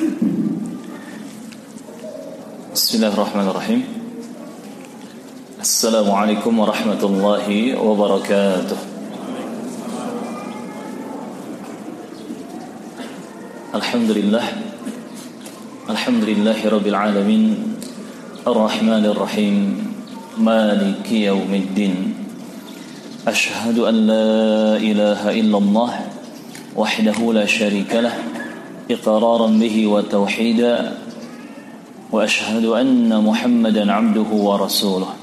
Bismillahirrahmanirrahim. Assalamualaikum warahmatullahi wabarakatuh. Alhamdulillah. Alhamdulillahi rabbil alamin. Ar-Rahmanir Rahim. Maliki yaumiddin. Ashhadu an la ilaha illallah wahdahu la syarika lah iqraran bihi wa tauhida wa ashhadu anna Muhammadan abduhu wa rasuluh.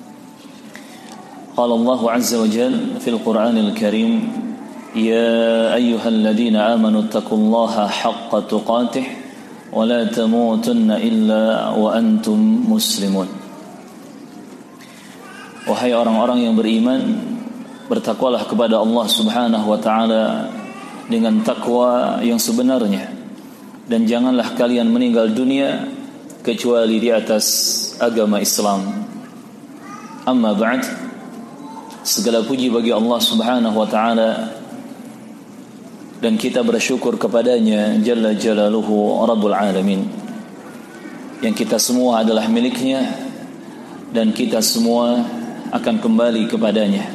Qala Allah azza wa jalla fil Qur'anil Karim, ya ayyuhalladzina amanu taqullaha haqqa tuqatih wa la tamutunna illa wa antum muslimun. Wahai orang-orang yang beriman, bertakwalah kepada Allah Subhanahu wa taala dengan takwa yang sebenarnya, dan janganlah kalian meninggal dunia kecuali di atas agama Islam. Amma ba'd, segala puji bagi Allah Subhanahu wa taala, dan kita bersyukur kepadanya Jalla Jalaluhu Rabbul Alamin, yang kita semua adalah miliknya dan kita semua akan kembali kepadanya.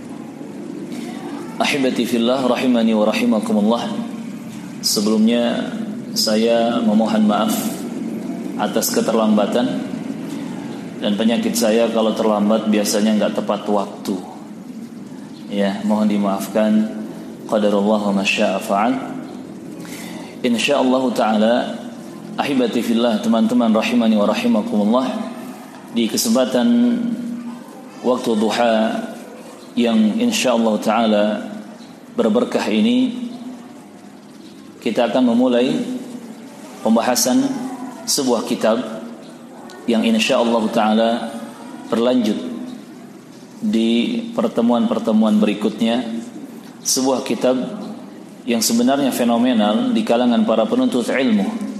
Ahibati fillah rahimani wa rahimakumullah. Sebelumnya saya memohon maaf atas keterlambatan dan penyakit saya. Kalau terlambat biasanya enggak tepat waktu. Ya, mohon dimaafkan. Qadarullah wa masya'a fa'al. Insyaallah taala, ahibati fillah, teman-teman rahimani wa rahimakumullah, di kesempatan waktu duha yang insyaallah taala berberkah ini, kita akan memulai pembahasan sebuah kitab yang insyaallah taala berlanjut di pertemuan-pertemuan berikutnya. Sebuah kitab yang sebenarnya fenomenal di kalangan para penuntut ilmu.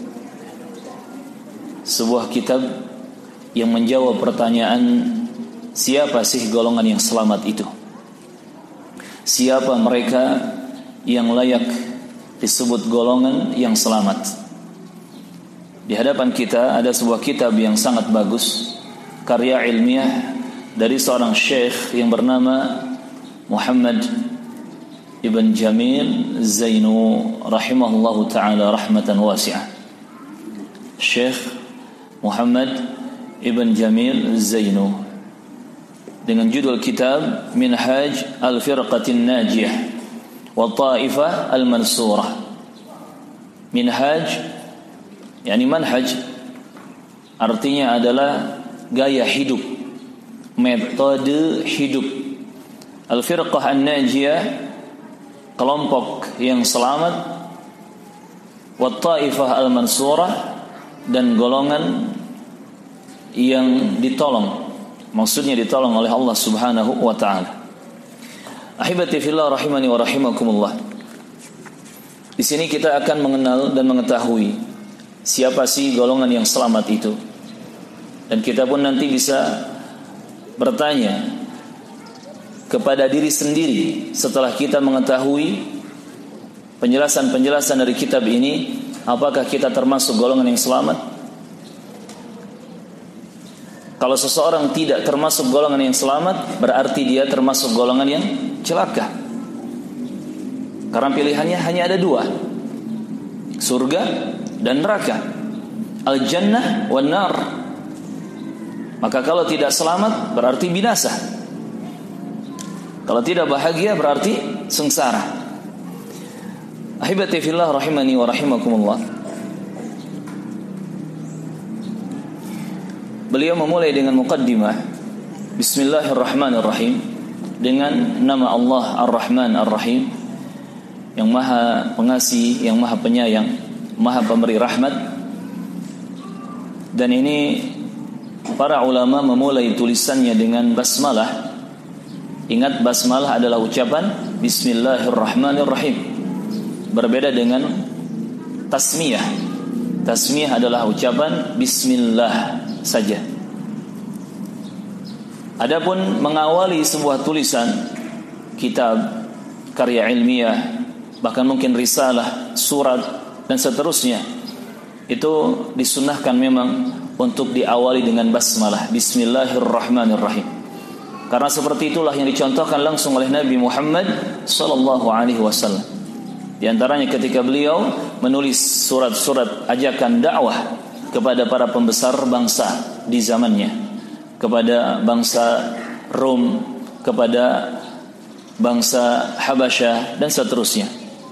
Sebuah kitab yang menjawab pertanyaan, siapa sih golongan yang selamat itu? Siapa mereka yang layak disebut golongan yang selamat? Di hadapan kita ada sebuah kitab yang sangat bagus, karya ilmiah dari seorang syekh yang bernama Muhammad Ibn Jamil Zainu rahimahullahu ta'ala rahmatan wasi'ah. Syekh Muhammad Ibn Jamil Zainu, dengan judul kitab Minhaj al-Firqatin Najiyah wa Ta'ifah al-Mansurah. Minhaj, yani manhaj, artinya adalah gaya hidup, metode hidup. Al-Firqah an-Najiyah, kelompok yang selamat. Wa Ta'ifah al-Mansurah, dan golongan yang ditolong. Maksudnya ditolong oleh Allah Subhanahu wa ta'ala. Ahibati fillah rahimani wa rahimakumullah. Di sini kita akan mengenal dan mengetahui siapa sih golongan yang selamat itu. Dan kita pun nanti bisa bertanya kepada diri sendiri setelah kita mengetahui penjelasan-penjelasan dari kitab ini, apakah kita termasuk golongan yang selamat? Kalau seseorang tidak termasuk golongan yang selamat, berarti dia termasuk golongan yang celaka. Karena pilihannya hanya ada dua, surga dan neraka, al-jannah wan nar. Maka kalau tidak selamat berarti binasa, kalau tidak bahagia berarti sengsara. Ahibati fillah rahimani wa rahimakumullah. Beliau memulai dengan muqaddimah, Bismillahirrahmanirrahim, dengan nama Allah Ar-Rahman Ar-Rahim, yang maha pengasih, yang maha penyayang, maha pemberi rahmat. Dan ini para ulama memulai tulisannya dengan basmalah. Ingat, basmalah adalah ucapan Bismillahirrahmanirrahim, berbeda dengan tasmiyah. Tasmiyah adalah ucapan Bismillah saja. Adapun mengawali sebuah tulisan, kitab, karya ilmiah, bahkan mungkin risalah, surat, dan seterusnya, itu disunnahkan memang untuk diawali dengan basmalah, bismillahirrahmanirrahim. Karena seperti itulah yang dicontohkan langsung oleh Nabi Muhammad sallallahu alaihi wasallam. Di antaranya ketika beliau menulis surat-surat ajakan dakwah kepada para pembesar bangsa di zamannya, kepada bangsa Rom, kepada bangsa Habasyah dan seterusnya.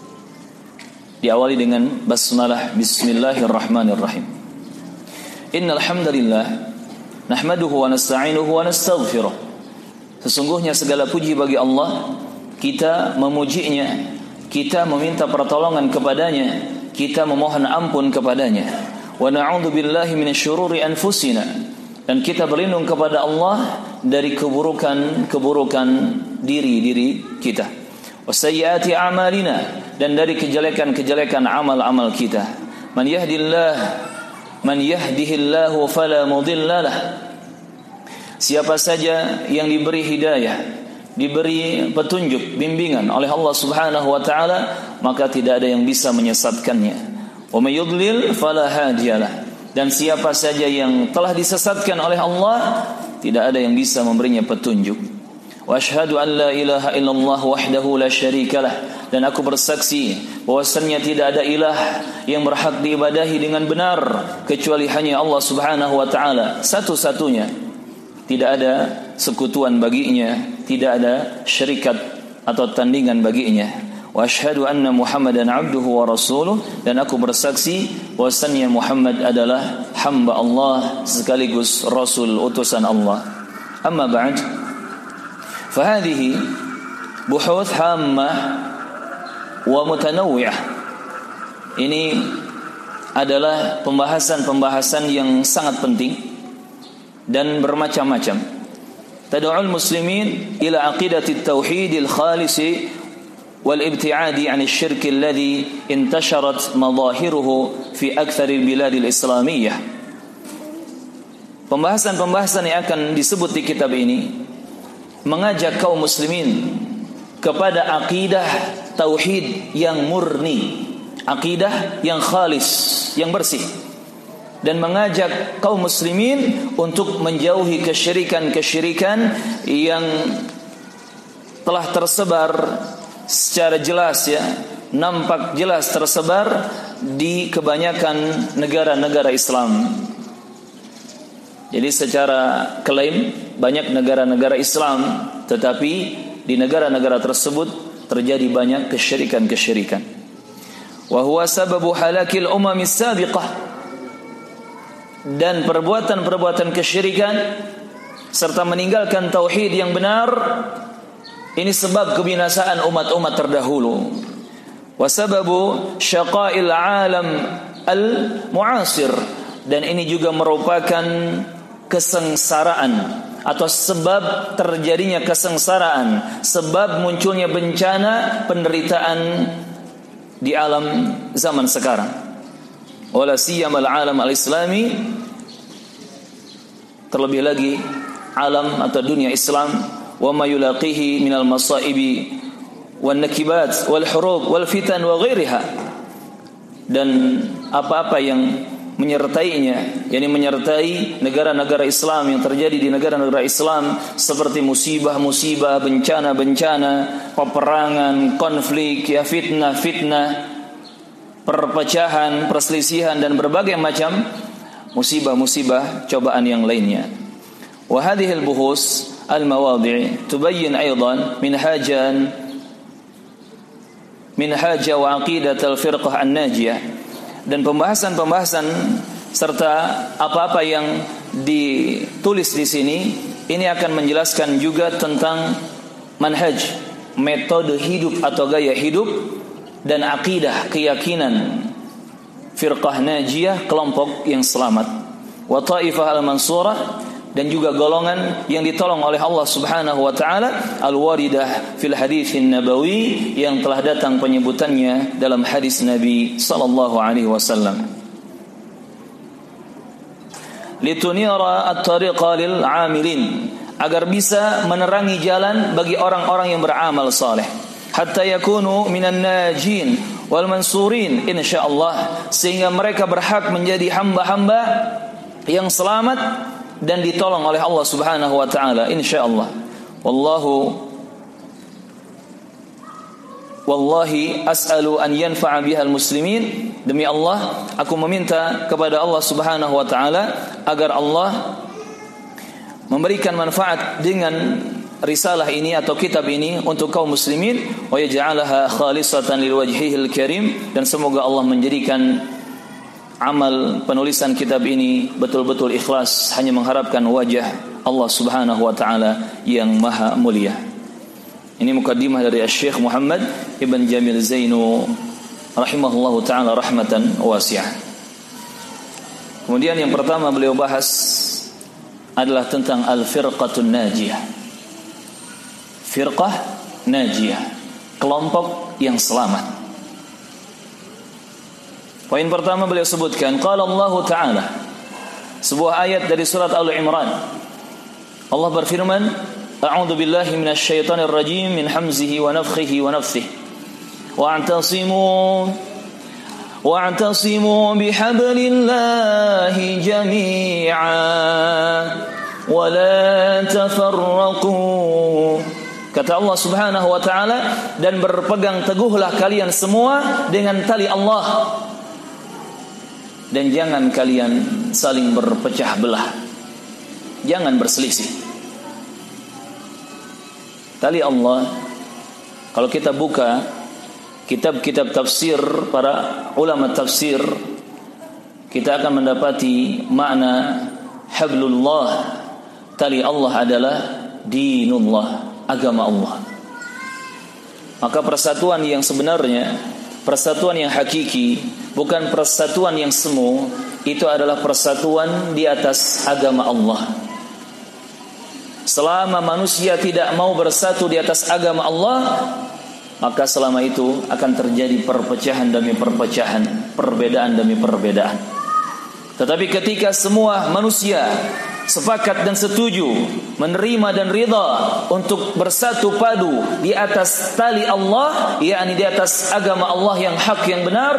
Diawali dengan basmalah, bismillahirrahmanirrahim. Innal hamdalillah nahmaduhu wa nasta'inuhu wa nastaghfiruh. Sesungguhnya segala puji bagi Allah, kita memujinya, kita meminta pertolongan kepadanya, kita memohon ampun kepadanya. Wa na'udzu billahi minasyururi anfusina, dan kita berlindung kepada Allah dari keburukan diri kita. Wasayyiati a'malina, dan dari kejelekan amal-amal kita. Man yahdihillahu fala mudhillalah. Siapa saja yang diberi hidayah, diberi petunjuk, bimbingan oleh Allah Subhanahu wa taala, maka tidak ada yang bisa menyesatkannya. Wa may yudlil fala hadiyalah. Dan siapa saja yang telah disesatkan oleh Allah, tidak ada yang bisa memberinya petunjuk. Wa asyhadu an la ilaha illallah wahdahu la syarikalah, dan aku bersaksi bahwasanya tidak ada ilah yang berhak diibadahi dengan benar kecuali hanya Allah Subhanahu wa taala, satu-satunya. Tidak ada sekutuan baginya, tidak ada syarikat atau tandingan baginya. Wa asyhadu anna Muhammadan abduhu wa rasuluh, dan aku bersaksi bahwasanya Muhammad adalah hamba Allah sekaligus rasul utusan Allah. Amma ba'd, fahadhihi buhuth hammah wa mutanawwi'ah. Ini adalah pembahasan-pembahasan yang sangat penting dan bermacam-macam. Tad'ul muslimin ila aqidati tauhidil khalisi wal ibti'adi 'anil syirki alladhi intasharat madahiruhu fi aktsaril biladil islamiyyah. Pembahasan-pembahasan yang akan disebut di kitab ini mengajak kaum muslimin kepada akidah tauhid yang murni, akidah yang khalis, yang bersih, dan mengajak kaum muslimin untuk menjauhi kesyirikan-kesyirikan yang telah tersebar secara jelas, ya, nampak jelas tersebar di kebanyakan negara-negara Islam. Jadi secara klaim banyak negara-negara Islam, tetapi di negara-negara tersebut terjadi banyak kesyirikan-kesyirikan. Wa huwa sababu halakil umamis sabiqah, dan perbuatan-perbuatan kesyirikan serta meninggalkan tauhid yang benar ini sebab kebinasaan umat-umat terdahulu. Wa sababu syaqa'il alam al-mu'asir, dan ini juga merupakan kesengsaraan atau sebab terjadinya kesengsaraan, sebab munculnya bencana, penderitaan di alam zaman sekarang. Wala siyamal alam al-islami, terlebih lagi alam atau dunia Islam, wa ma yulaqihi minal masaibi wan nakibat wal hurub wal fitan wa ghairiha, dan apa-apa yang menyertainya, yakni menyertai negara-negara Islam, yang terjadi di negara-negara Islam seperti musibah-musibah, bencana-bencana, peperangan, konflik, ya, fitnah-fitnah, perpecahan, perselisihan, dan berbagai macam musibah-musibah, cobaan yang lainnya. Wa hadhil buhus al-mawadhi' tubayyin aidan minhaja wa aqidat al-firqah an-najiyah. Dan pembahasan-pembahasan serta apa-apa yang ditulis di sini ini akan menjelaskan juga tentang manhaj, metode hidup atau gaya hidup, dan akidah, keyakinan firqah najiyah, kelompok yang selamat, wa taifah al-mansurah, dan juga golongan yang ditolong oleh Allah Subhanahu wa taala, al-waridah fil haditsin nabawi, yang telah datang penyebutannya dalam hadis Nabi sallallahu alaihi wasallam. Litunira at-tariqa lil 'amilin, agar bisa menerangi jalan bagi orang-orang yang beramal saleh, hatta yakunu minan najin wal mansurin insyaallah, sehingga mereka berhak menjadi hamba-hamba yang selamat dan ditolong oleh Allah Subhanahu wa taala insyaallah. Wallahi as'alu an yanfa'a bihal muslimin, demi Allah aku meminta kepada Allah Subhanahu wa taala agar Allah memberikan manfaat dengan risalah ini atau kitab ini untuk kaum muslimin, wa yaj'alaha khalisatan liwajhihil karim, dan semoga Allah menjadikan amal penulisan kitab ini betul-betul ikhlas hanya mengharapkan wajah Allah Subhanahu wa taala yang maha mulia. Ini mukaddimah dari Syekh Muhammad Ibn Jamil Zainu rahimahullahu taala rahmatan wasi'ah. Kemudian yang pertama beliau bahas adalah tentang al-firqatun najiyah. Firqah najiyah, kelompok yang selamat. Poin pertama beliau sebutkan qala Allah taala, sebuah ayat dari surat Al-Imran. Allah berfirman, a'udzu billahi minasyaitonir rajim min hamzihi wa nafthihi wa nafthihi wa'tasimu bihablillahi jami'a wa la tafarraqu. Kata Allah Subhanahu wa taala, dan berpegang teguhlah kalian semua dengan tali Allah, dan jangan kalian saling berpecah belah, jangan berselisih. Tali Allah, kalau kita buka kitab-kitab tafsir para ulama tafsir, kita akan mendapati makna hablullah. Tali Allah adalah dinullah, agama Allah. Maka persatuan yang sebenarnya, persatuan yang hakiki, bukan persatuan yang semu, itu adalah persatuan di atas agama Allah. Selama manusia tidak mau bersatu di atas agama Allah, maka selama itu akan terjadi perpecahan demi perpecahan, perbedaan demi perbedaan. Tetapi ketika semua manusia sepakat dan setuju, menerima dan ridha untuk bersatu padu di atas tali Allah, yakni di atas agama Allah yang hak, yang benar,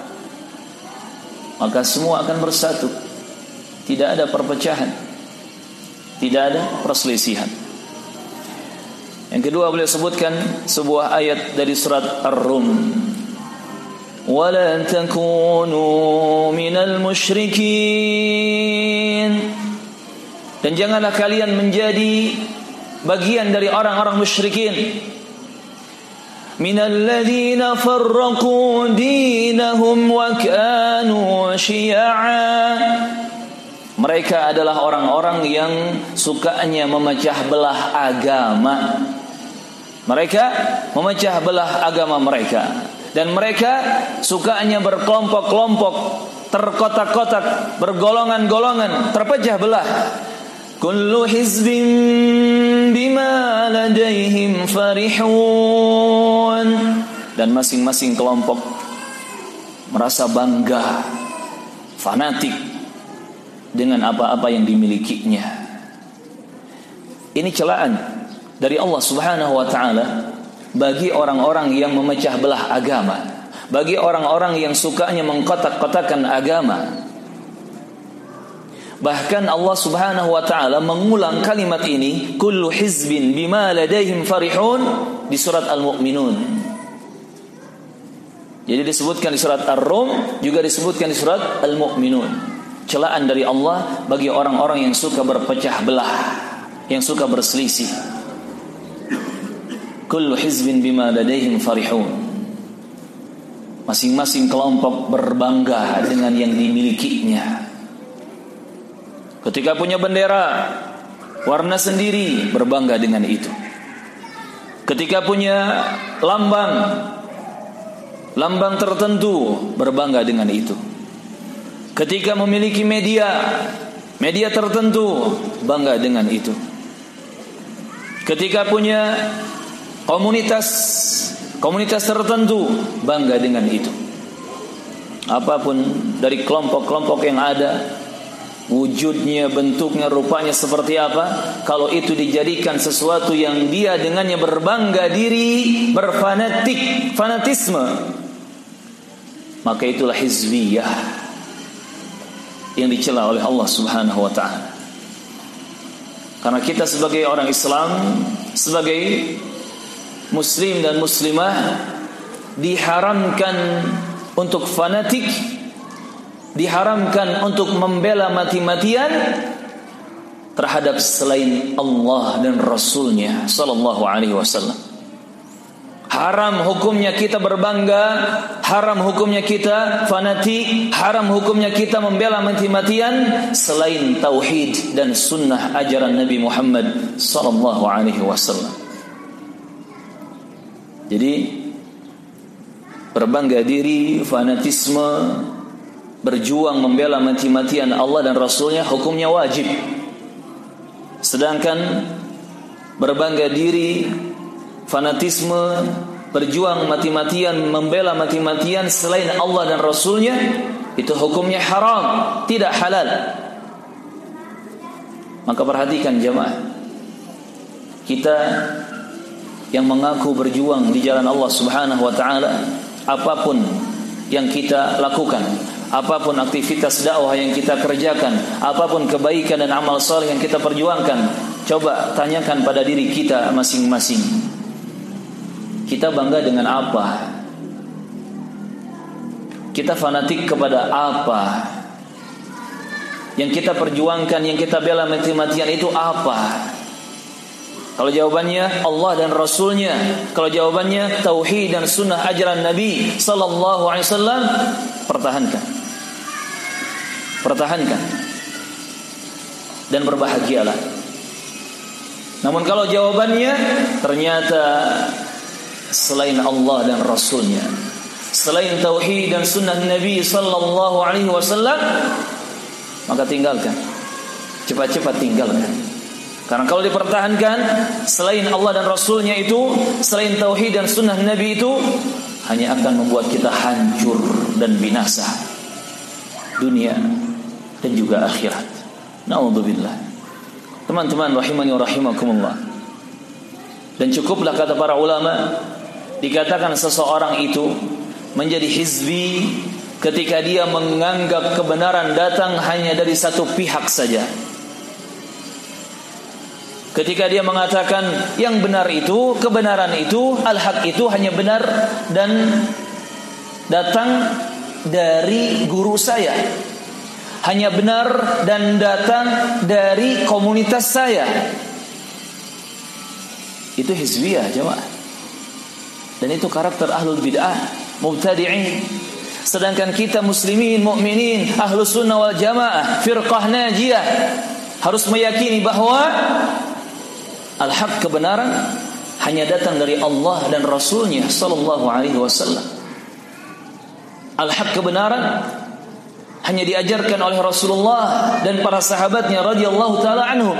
maka semua akan bersatu. Tidak ada perpecahan, tidak ada perselisihan. Yang kedua beliau sebutkan sebuah ayat dari surat Ar-Rum, وَلَا تَكُونُوا مِنَ الْمُشْرِكِينَ, dan janganlah kalian menjadi bagian dari orang-orang musyrikin. مِنَ الَّذِينَ فَرَّقُوا دِينَهُمْ وَكَانُوا شِيَعًا, mereka adalah orang-orang yang sukanya memecah belah agama. Mereka memecah belah agama mereka, dan mereka sukanya berkelompok-kelompok, terkotak-kotak, bergolongan-golongan, terpecah belah. Kullu hizbin bima ladaihim farihun, dan masing-masing kelompok merasa bangga, fanatik dengan apa-apa yang dimilikinya. Ini celaan dari Allah Subhanahu wa taala bagi orang-orang yang memecah belah agama, bagi orang-orang yang sukanya mengkotak-kotakan agama. Bahkan Allah Subhanahu wa taala mengulang kalimat ini, kullu hizbin bima ladaihim farihun, di surat Al-Mu'minun. Jadi disebutkan di surat Ar-Rum, juga disebutkan di surat Al-Mu'minun. Celaan dari Allah bagi orang-orang yang suka berpecah belah, yang suka berselisih. Kullu hizbin bima ladaihim farihun, masing-masing kelompok berbangga dengan yang dimilikinya. Ketika punya bendera warna sendiri, berbangga dengan itu. Ketika punya lambang tertentu, berbangga dengan itu. Ketika memiliki media tertentu, bangga dengan itu. Ketika punya komunitas tertentu, bangga dengan itu. Apapun dari kelompok-kelompok yang ada, wujudnya, bentuknya, rupanya seperti apa, kalau itu dijadikan sesuatu yang dia dengannya berbangga diri, fanatisme, maka itulah hizbiyah yang dicela oleh Allah Subhanahu wa taala. Karena kita sebagai orang Islam, sebagai muslim dan muslimah, diharamkan untuk fanatik, diharamkan untuk membela mati-matian terhadap selain Allah dan Rasulnya sallallahu alaihi wasallam. Haram hukumnya kita berbangga, haram hukumnya kita fanatik, haram hukumnya kita membela mati-matian selain tauhid dan sunnah ajaran Nabi Muhammad sallallahu alaihi wasallam. Jadi berbangga diri, fanatisme, berjuang membela mati-matian Allah dan Rasulnya hukumnya wajib. Sedangkan berbangga diri, fanatisme, berjuang mati-matian, membela mati-matian selain Allah dan Rasulnya, itu hukumnya haram, tidak halal. Maka perhatikan jemaah, kita yang mengaku berjuang di jalan Allah Subhanahu wa taala, apapun yang kita lakukan, apapun aktivitas dakwah yang kita kerjakan, apapun kebaikan dan amal saleh yang kita perjuangkan, coba tanyakan pada diri kita masing-masing. Kita bangga dengan apa? Kita fanatik kepada apa? Yang kita perjuangkan, yang kita bela mati-matian itu apa? Kalau jawabannya Allah dan Rasulnya, kalau jawabannya tauhid dan sunnah ajaran Nabi sallallahu alaihi wasallam, pertahankan. Pertahankan. Dan berbahagialah. Namun kalau jawabannya ternyata selain Allah dan Rasulnya, selain tauhid dan sunnah Nabi sallallahu alaihi wasallam, maka tinggalkan. Cepat-cepat tinggalkan. Karena kalau dipertahankan selain Allah dan Rasulnya itu, selain tauhid dan sunnah Nabi itu, hanya akan membuat kita hancur dan binasa dunia dan juga akhirat. Na'udzubillah. Teman-teman rahimani wa rahimakumullah. Dan cukuplah kata para ulama, dikatakan seseorang itu menjadi hizbi ketika dia menganggap kebenaran datang hanya dari satu pihak saja. Ketika dia mengatakan yang benar itu, kebenaran itu, al-haq itu hanya benar dan datang dari guru saya, hanya benar dan datang dari komunitas saya, itu hizbiyah jemaah. Dan itu karakter ahlul bid'ah, mubtadi'in. Sedangkan kita muslimin, mukminin, ahlus sunnah wal jamaah, firqah najiyah, harus meyakini bahwa al-haq, kebenaran, hanya datang dari Allah dan Rasulnya sallallahu alaihi wasallam. Al-haq, kebenaran, hanya diajarkan oleh Rasulullah dan para sahabatnya radhiyallahu taala anhum.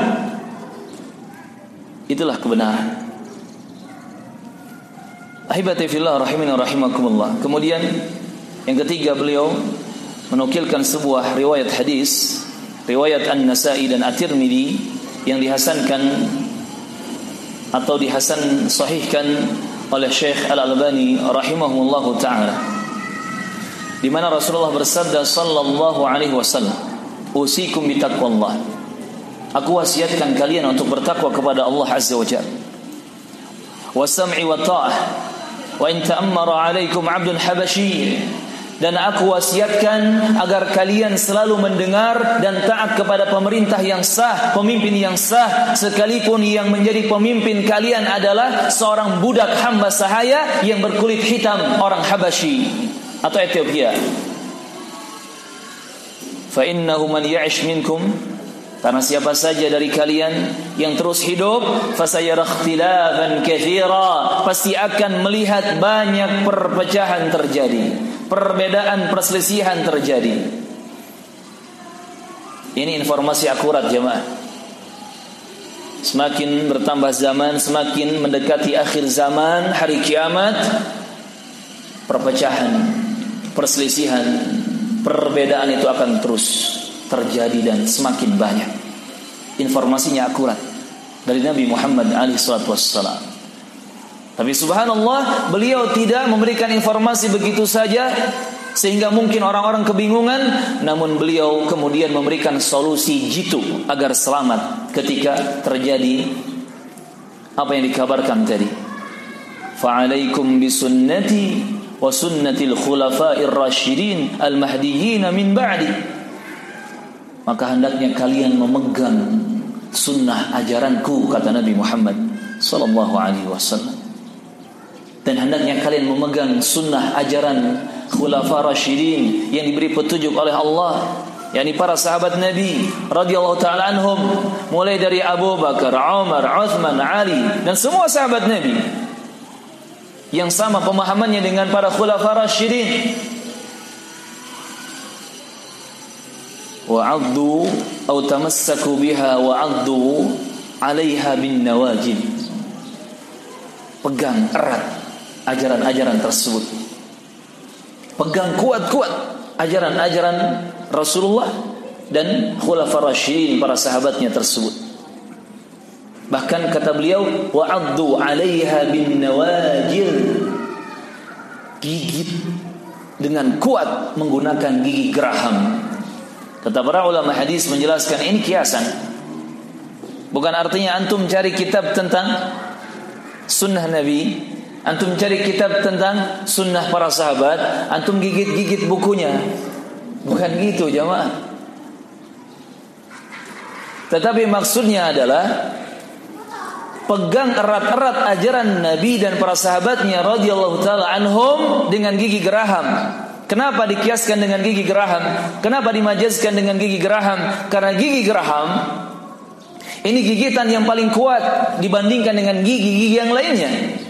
Itulah kebenaran. Ahibati fillah rahimani rahimakumullah. Kemudian yang ketiga, beliau menukilkan sebuah riwayat hadis, riwayat An-Nasa'i dan At-Tirmidzi yang dihasankan atau dihasan sahihkan oleh Syekh Al-Albani rahimahullahu taala, di mana Rasulullah bersabda sallallahu alaihi wasallam, "Usikum bitaqwallah." Aku wasiatkan kalian untuk bertakwa kepada Allah azza wa jalla. Wa sam'i wa ta'ah. Wa in ta'ammara 'alaikum 'abdun habashi. Dan aku wasiatkan agar kalian selalu mendengar dan taat kepada pemerintah yang sah, pemimpin yang sah, sekalipun yang menjadi pemimpin kalian adalah seorang budak hamba sahaya yang berkulit hitam, orang Habasyi atau Ethiopia. Fa innahu man ya'ish minkum, karena siapa saja dari kalian yang terus hidup, fasayara ikhtilafan katsira, pasti akan melihat banyak perpecahan terjadi, perbedaan, perselisihan terjadi. Ini informasi akurat jemaah. Semakin bertambah zaman, semakin mendekati akhir zaman, hari kiamat, perpecahan, perselisihan, perbedaan itu akan terus terjadi dan semakin banyak. Informasinya akurat dari Nabi Muhammad SAW. Tapi subhanallah, beliau tidak memberikan informasi begitu saja sehingga mungkin orang-orang kebingungan, namun beliau kemudian memberikan solusi jitu agar selamat ketika terjadi apa yang dikabarkan tadi. Fa'alaikum bisunnati wa sunnatil khulafa'ir rasyidin al-mahdiyyin min ba'di. Maka hendaknya kalian memegang sunnah ajaranku, kata Nabi Muhammad sallallahu alaihi wasallam. Dan hendaknya kalian memegang sunnah ajaran khulafa rasyidin yang diberi petunjuk oleh Allah, yakni para sahabat Nabi radhiyallahu taala anhum, mulai dari Abu Bakar, Umar, Utsman, Ali dan semua sahabat Nabi yang sama pemahamannya dengan para khulafa rasyidin. Wa'addu atau tamassaku biha wa'addu 'alaiha bin nawajid. Pegang erat ajaran-ajaran tersebut. Pegang kuat-kuat ajaran-ajaran Rasulullah dan khulafa rasyidin, para sahabatnya tersebut. Bahkan kata beliau, wa'addu 'alaiha bin nawajid. Gigit dengan kuat menggunakan gigi geraham. Kata para ulama hadis menjelaskan ini kiasan. Bukan artinya antum cari kitab tentang sunnah Nabi, antum cari kitab tentang sunnah para sahabat, antum gigit-gigit bukunya. Bukan gitu jamaah. Tetapi maksudnya adalah pegang erat-erat ajaran Nabi dan para sahabatnya radhiyallahu taala anhum dengan gigi geraham. Kenapa dikiaskan dengan gigi geraham? Kenapa dimajazkan dengan gigi geraham? Karena gigi geraham ini gigitan yang paling kuat dibandingkan dengan gigi-gigi yang lainnya.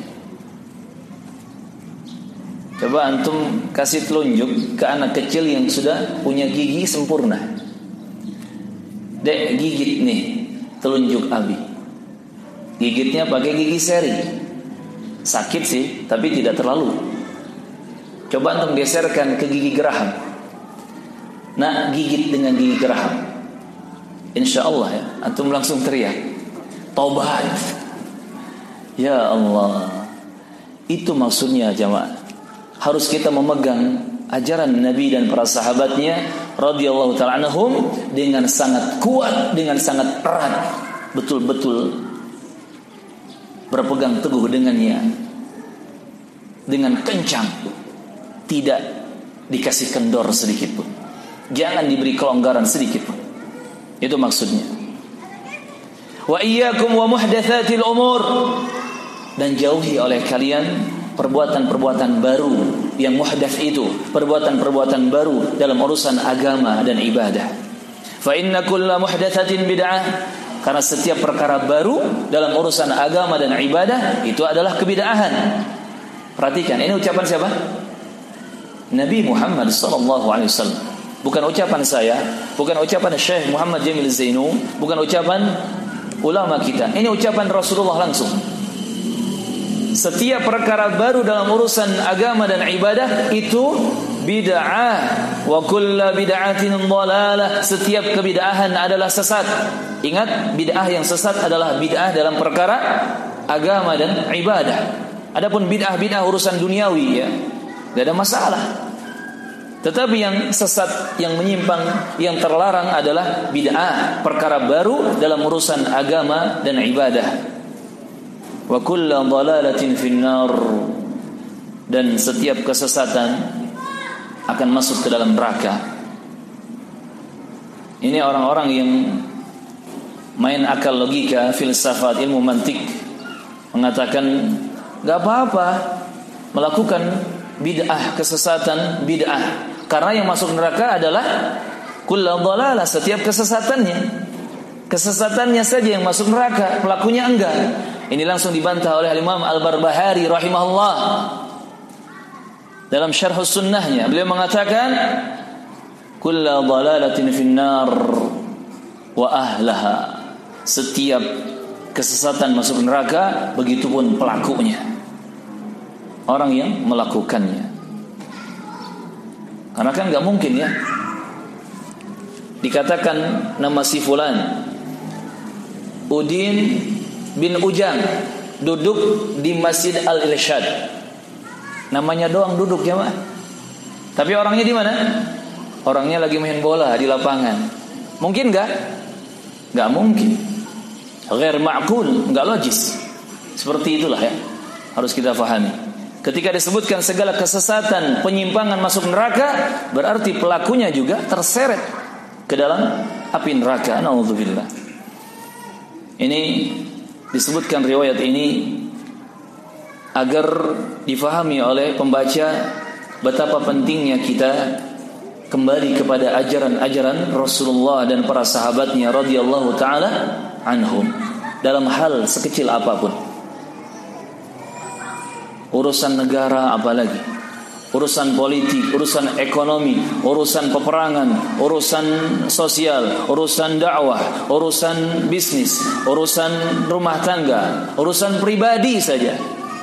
Coba antum kasih telunjuk ke anak kecil yang sudah punya gigi sempurna. Dek, gigit nih, telunjuk abi. Gigitnya pakai gigi seri. Sakit sih, tapi tidak terlalu. Coba antum geserkan ke gigi geraham. Nah, gigit dengan gigi geraham. Insya Allah ya, antum langsung teriak taubat. Ya Allah. Itu maksudnya jamaah. Harus kita memegang ajaran Nabi dan para sahabatnya radhiyallahu ta'ala anhum dengan sangat kuat, dengan sangat erat. Betul-betul berpegang teguh dengannya dengan kencang. Tidak dikasih kendor sedikit pun. Jangan diberi kelonggaran sedikit pun. Itu maksudnya. Wa iyyakum wa muhdatsatil umur. Dan jauhi oleh kalian perbuatan-perbuatan baru yang muhdats itu, perbuatan-perbuatan baru dalam urusan agama dan ibadah. Fa inna kulla muhdatsatin bid'ah. Karena setiap perkara baru dalam urusan agama dan ibadah itu adalah kebid'ahan. Perhatikan, ini ucapan siapa? Nabi Muhammad sallallahu alaihi wasallam. Bukan ucapan saya, bukan ucapan Syekh Muhammad Jamil Zainu, bukan ucapan ulama kita. Ini ucapan Rasulullah langsung. Setiap perkara baru dalam urusan agama dan ibadah itu bid'ah, wa kullu bid'atin dhalalah. Setiap kebid'ahan adalah sesat. Ingat, bid'ah yang sesat adalah bid'ah dalam perkara agama dan ibadah. Adapun bid'ah urusan duniawi ya, tidak ada masalah. Tetapi yang sesat, yang menyimpang, yang terlarang adalah bid'ah, perkara baru dalam urusan agama dan ibadah. Wa kullu dhalalatin finnar. Dan setiap kesesatan akan masuk ke dalam neraka. Ini orang-orang yang main akal logika, filsafat, ilmu mantik, mengatakan gak apa-apa melakukan bid'ah, kesesatan bid'ah, karena yang masuk neraka adalah kullu dhalalah, setiap kesesatannya saja yang masuk neraka, pelakunya enggak. Ini langsung dibantah oleh Imam Al-Barbahari rahimahullah dalam Syarh Sunnahnya. Beliau mengatakan kullu dhalalatin finnar wa ahlaha, setiap kesesatan masuk neraka, begitupun pelakunya, orang yang melakukannya. Karena kan gak mungkin ya dikatakan nama si fulan Udin bin Ujang duduk di Masjid Al-Irsyad, namanya doang duduk ya Pak. Tapi orangnya di mana? Orangnya lagi main bola di lapangan. Mungkin enggak? Enggak mungkin. Ghair ma'qul, enggak logis. Seperti itulah ya. Harus kita fahami. Ketika disebutkan segala kesesatan, penyimpangan masuk neraka, berarti pelakunya juga terseret ke dalam api neraka. Nauzubillah. Ini disebutkan riwayat ini agar difahami oleh pembaca betapa pentingnya kita kembali kepada ajaran-ajaran Rasulullah dan para sahabatnya radhiyallahu taala anhum dalam hal sekecil apapun. Urusan negara apalagi, urusan politik, urusan ekonomi, urusan peperangan, urusan sosial, urusan dakwah, urusan bisnis, urusan rumah tangga, urusan pribadi saja.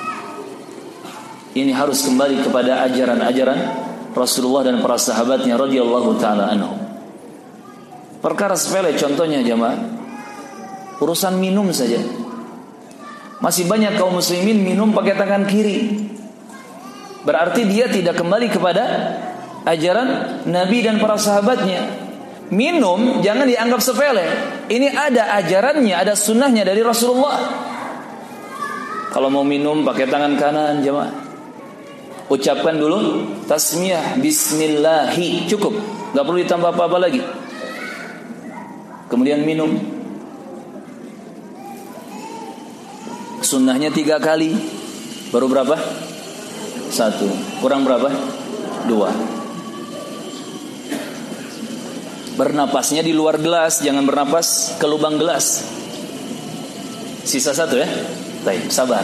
Ini harus kembali kepada ajaran-ajaran Rasulullah dan para sahabatnya radhiyallahu taala anhum. Perkara sepele contohnya jemaah, urusan minum saja. Masih banyak kaum muslimin minum pakai tangan kiri. Berarti dia tidak kembali kepada ajaran Nabi dan para sahabatnya. Minum jangan dianggap sepele. Ini ada ajarannya, ada sunnahnya dari Rasulullah. Kalau mau minum pakai tangan kanan jemaah, ucapkan dulu tasmiyah bismillahi, cukup, gak perlu ditambah apa-apa lagi. Kemudian minum. Sunnahnya 3 kali. Baru berapa? 1. Kurang berapa? 2. Bernapasnya di luar gelas, jangan bernapas ke lubang gelas. Sisa 1 ya. Baik, sabar.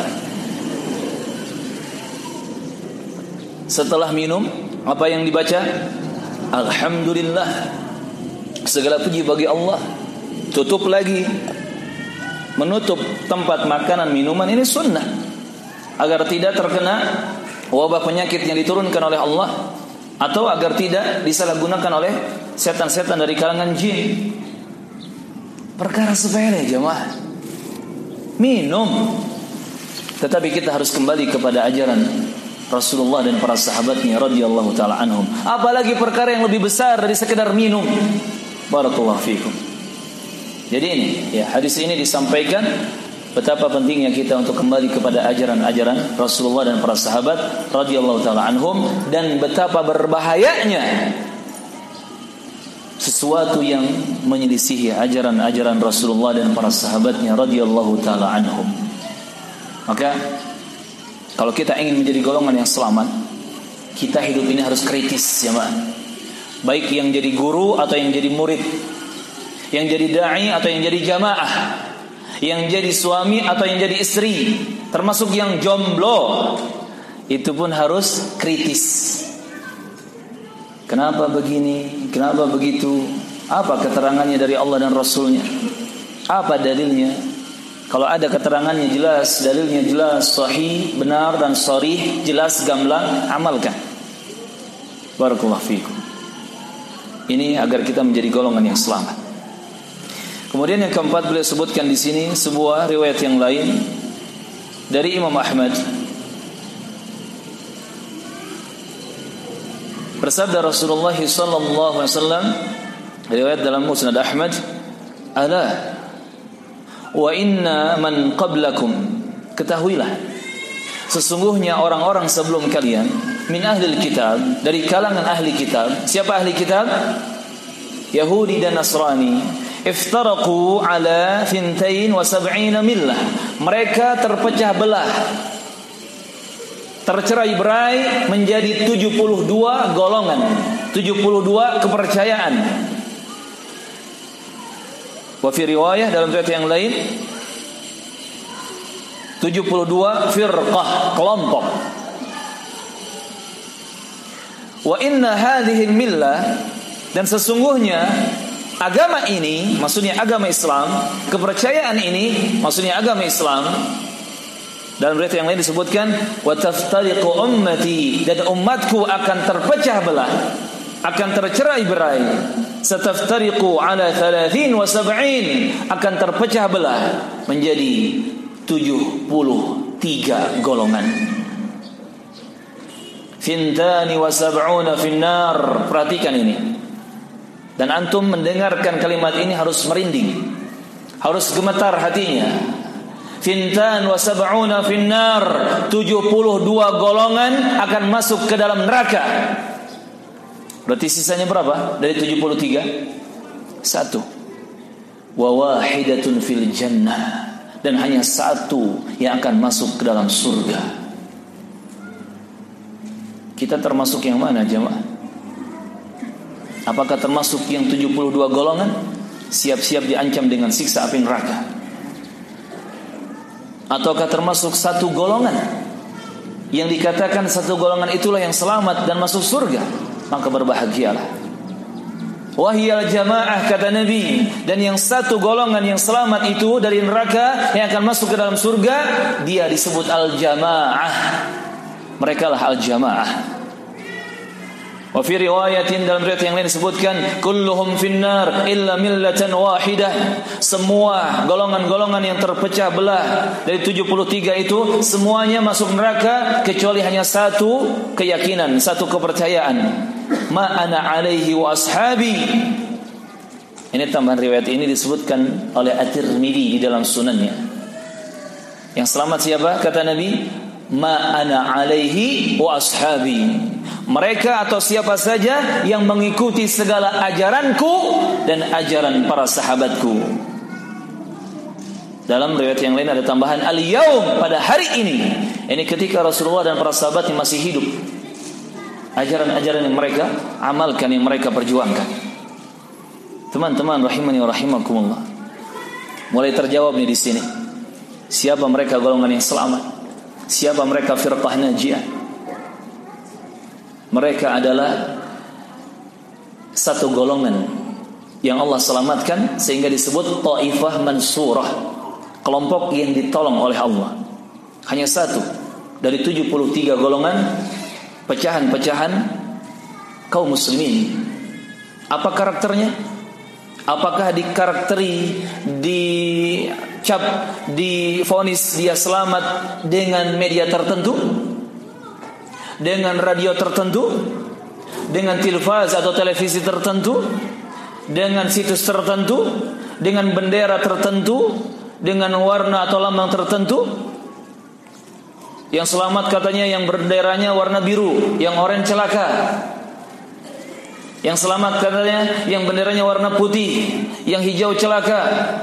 Setelah minum, apa yang dibaca? Alhamdulillah, segala puji bagi Allah. Tutup lagi. Menutup tempat makanan minuman ini sunnah, agar tidak terkena wabah penyakit yang diturunkan oleh Allah, atau agar tidak disalahgunakan oleh setan-setan dari kalangan jin. Perkara sepele jemaah, minum. Tetapi kita harus kembali kepada ajaran Rasulullah dan para sahabatnya radhiyallahu taala anhum. Apalagi perkara yang lebih besar dari sekedar minum. Barakallahu fikum. Jadi ini ya, hadis ini disampaikan betapa pentingnya kita untuk kembali kepada ajaran-ajaran Rasulullah dan para sahabat radhiyallahu taala anhum, dan betapa berbahayanya sesuatu yang menyelisihi ajaran-ajaran Rasulullah dan para sahabatnya radhiyallahu taala anhum. Maka kalau kita ingin menjadi golongan yang selamat, kita hidup ini harus kritis ya, baik yang jadi guru atau yang jadi murid, yang jadi da'i atau yang jadi jamaah, yang jadi suami atau yang jadi istri, termasuk yang jomblo, itu pun harus kritis. Kenapa begini? Kenapa begitu? Apa keterangannya dari Allah dan Rasulnya? Apa dalilnya? Kalau ada keterangannya jelas, dalilnya jelas, sahih, benar dan sharih, jelas, gamblang, amalkan. Barakallahu fikum. Ini agar kita menjadi golongan yang selamat. Kemudian yang keempat, beliau sebutkan di sini sebuah riwayat yang lain dari Imam Ahmad. Bersabda Rasulullah sallallahu alaihi wasallam, riwayat dalam Musnad Ahmad, "Ala wa inna man qablakum," ketahuilah sesungguhnya orang-orang sebelum kalian, min ahlil kitab, dari kalangan ahli kitab. Siapa ahli kitab? Yahudi dan Nasrani. Iftaraqu ala 72 millah. Mereka terpecah belah, tercerai-berai menjadi 72 golongan, 72 kepercayaan. Wa fi riwayah, dalam riwayat yang lain, 72 firqah, kelompok. Wa inna hadhihi millah, dan sesungguhnya agama ini, maksudnya agama Islam, kepercayaan ini, maksudnya agama Islam. Dalam riwayat yang lain disebutkan, wa taftariqu ummati, dan umatku akan terpecah belah, akan tercerai-berai. Sataftariqu ala 73, akan terpecah belah menjadi 73 golongan. Fintani wa sab'una finnar. Perhatikan ini. Dan antum mendengarkan kalimat ini harus merinding, harus gemetar hatinya. Fintan wa sab'una finnar. 72 golongan akan masuk ke dalam neraka. Berarti sisanya berapa? Dari 73? 1. Wa wahidatun fil jannah. Dan hanya 1 yang akan masuk ke dalam surga. Kita termasuk yang mana, jemaah? Apakah termasuk yang 72 golongan? Siap-siap diancam dengan siksa api neraka. Ataukah termasuk 1 golongan yang dikatakan 1 golongan itulah yang selamat dan masuk surga? Maka berbahagialah. Wahiyal jamaah, kata Nabi. Dan yang 1 golongan yang selamat itu dari neraka, yang akan masuk ke dalam surga, dia disebut al-jamaah. Mereka lah al-jamaah. Wa fi riwayatin, dalam riwayat yang lain disebutkan, kulluhum finnar illa millatan wahidah. Semua golongan-golongan yang terpecah belah dari 73 itu semuanya masuk neraka kecuali hanya 1 keyakinan, 1 kepercayaan. Ma ana alaihi wa ashabi. Ini tambahan riwayat ini disebutkan oleh At-Tirmidzi di dalam sunannya. Yang selamat siapa? Kata Nabi, ma ana alaihi wa ashabi. Mereka atau siapa saja yang mengikuti segala ajaranku dan ajaran para sahabatku. Dalam riwayat yang lain ada tambahan al-yaum, pada hari ini. Ini ketika Rasulullah dan para sahabatnya masih hidup. Ajaran-ajaran yang mereka amalkan, yang mereka perjuangkan. Teman-teman rahimani wa rahimakumullah. Mulai terjawab nih di sini. Siapa mereka golongan yang selamat? Siapa mereka firqah najiyah? Mereka adalah 1 golongan yang Allah selamatkan sehingga disebut Taifah Mansurah, kelompok yang ditolong oleh Allah. Hanya 1 dari 73 golongan, pecahan-pecahan kaum muslimin. Apa karakternya? Apakah dikarakteri, dicap, divonis dia selamat dengan media tertentu, dengan radio tertentu, dengan televisi atau televisi tertentu, dengan situs tertentu, dengan bendera tertentu, dengan warna atau lambang tertentu? Yang selamat katanya yang benderanya warna biru, yang oranye celaka. Yang selamat katanya yang benderanya warna putih, yang hijau celaka.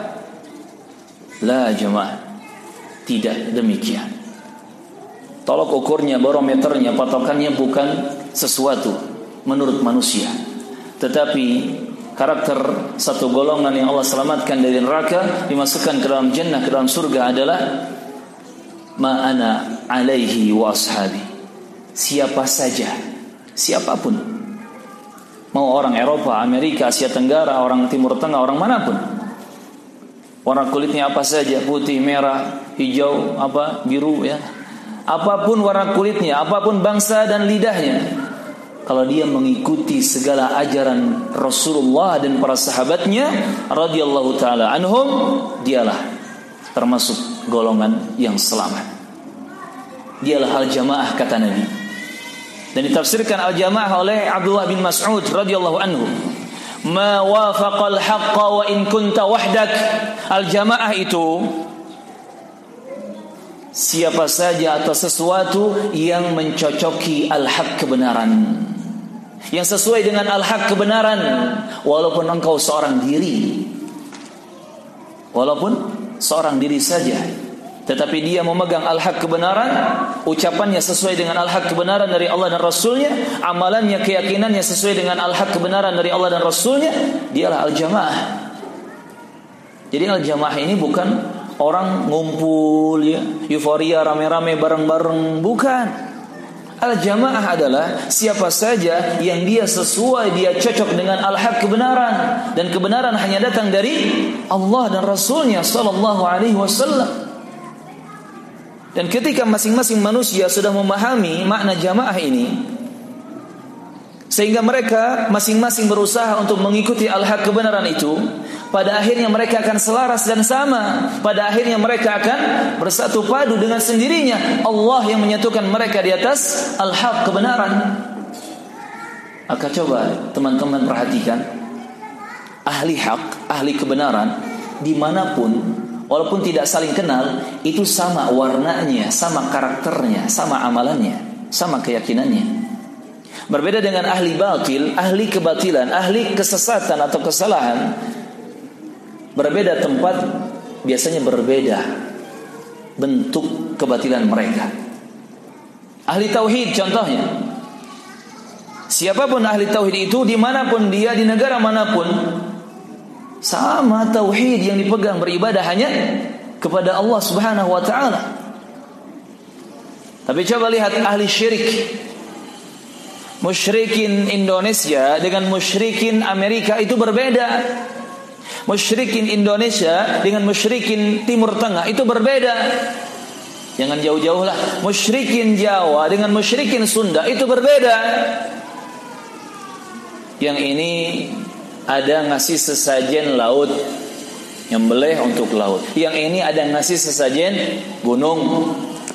La jemaah, tidak demikian. Tolok ukurnya, barometernya, patokannya bukan sesuatu menurut manusia, tetapi karakter 1 golongan yang Allah selamatkan dari neraka, dimasukkan ke dalam jannah, ke dalam surga adalah ma ana alaihi wa ashabi. Siapa saja, siapapun, mau orang Eropa, Amerika, Asia Tenggara, orang Timur Tengah, orang manapun, warna kulitnya apa saja, putih, merah, hijau, biru, ya, apapun warna kulitnya, apapun bangsa dan lidahnya, kalau dia mengikuti segala ajaran Rasulullah dan para sahabatnya radhiyallahu taala anhum, dialah termasuk golongan yang selamat. Dialah al-jamaah, kata Nabi. Dan ditafsirkan al-jamaah oleh Abdullah bin Mas'ud radhiyallahu anhu, ma wafaqal haqqa wa in kunta wahdak. Al-jamaah itu siapa saja atau sesuatu yang mencocoki al-haq, kebenaran, yang sesuai dengan al-haq, kebenaran, walaupun engkau seorang diri, walaupun seorang diri saja, tetapi dia memegang al-haq, kebenaran, ucapannya sesuai dengan al-haq, kebenaran dari Allah dan Rasulnya, amalannya, keyakinannya sesuai dengan al-haq, kebenaran dari Allah dan Rasulnya, dialah al-jamaah. Jadi al-jamaah ini bukan orang ngumpul, ya, euforia, rame-rame, bareng-bareng, bukan. Al-jamaah adalah siapa saja yang dia sesuai, dia cocok dengan al-haq, kebenaran, dan kebenaran hanya datang dari Allah dan Rasulnya sallallahu alaihi wasallam. Dan ketika masing-masing manusia sudah memahami makna jamaah ini, sehingga mereka masing-masing berusaha untuk mengikuti al-haq, kebenaran itu, pada akhirnya mereka akan selaras dan sama. Pada akhirnya mereka akan bersatu padu dengan sendirinya. Allah yang menyatukan mereka di atas al-haq, kebenaran. Maka coba teman-teman perhatikan, ahli hak, ahli kebenaran, dimanapun, walaupun tidak saling kenal, itu sama warnanya, sama karakternya, sama amalannya, sama keyakinannya. Berbeda dengan ahli batil, ahli kebatilan, ahli kesesatan atau kesalahan. Berbeda tempat, biasanya berbeda bentuk kebatilan mereka. Ahli tauhid contohnya, siapapun ahli tauhid itu, dimanapun dia, di negara manapun, sama tauhid yang dipegang, beribadah hanya kepada Allah Subhanahu wa ta'ala. Tapi coba lihat ahli syirik. Musyrikin Indonesia dengan musyrikin Amerika itu berbeda. Musyrikin Indonesia dengan musyrikin Timur Tengah itu berbeda. Jangan jauh-jauh lah. Musyrikin Jawa dengan musyrikin Sunda itu berbeda. Yang ini ada ngasih sesajen laut, nyembelih untuk laut. Yang ini ada ngasih sesajen gunung,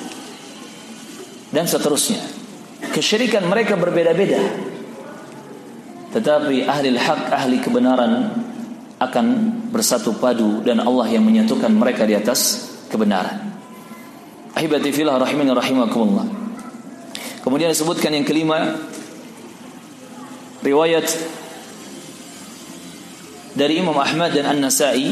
dan seterusnya. Kesyirikan mereka berbeda-beda. Tetapi ahli hak, ahli kebenaran akan bersatu padu, dan Allah yang menyatukan mereka di atas kebenaran. Ahibati fillah rahimani rahimakumullah. Kemudian disebutkan yang kelima, riwayat dari Imam Ahmad dan An-Nasa'i,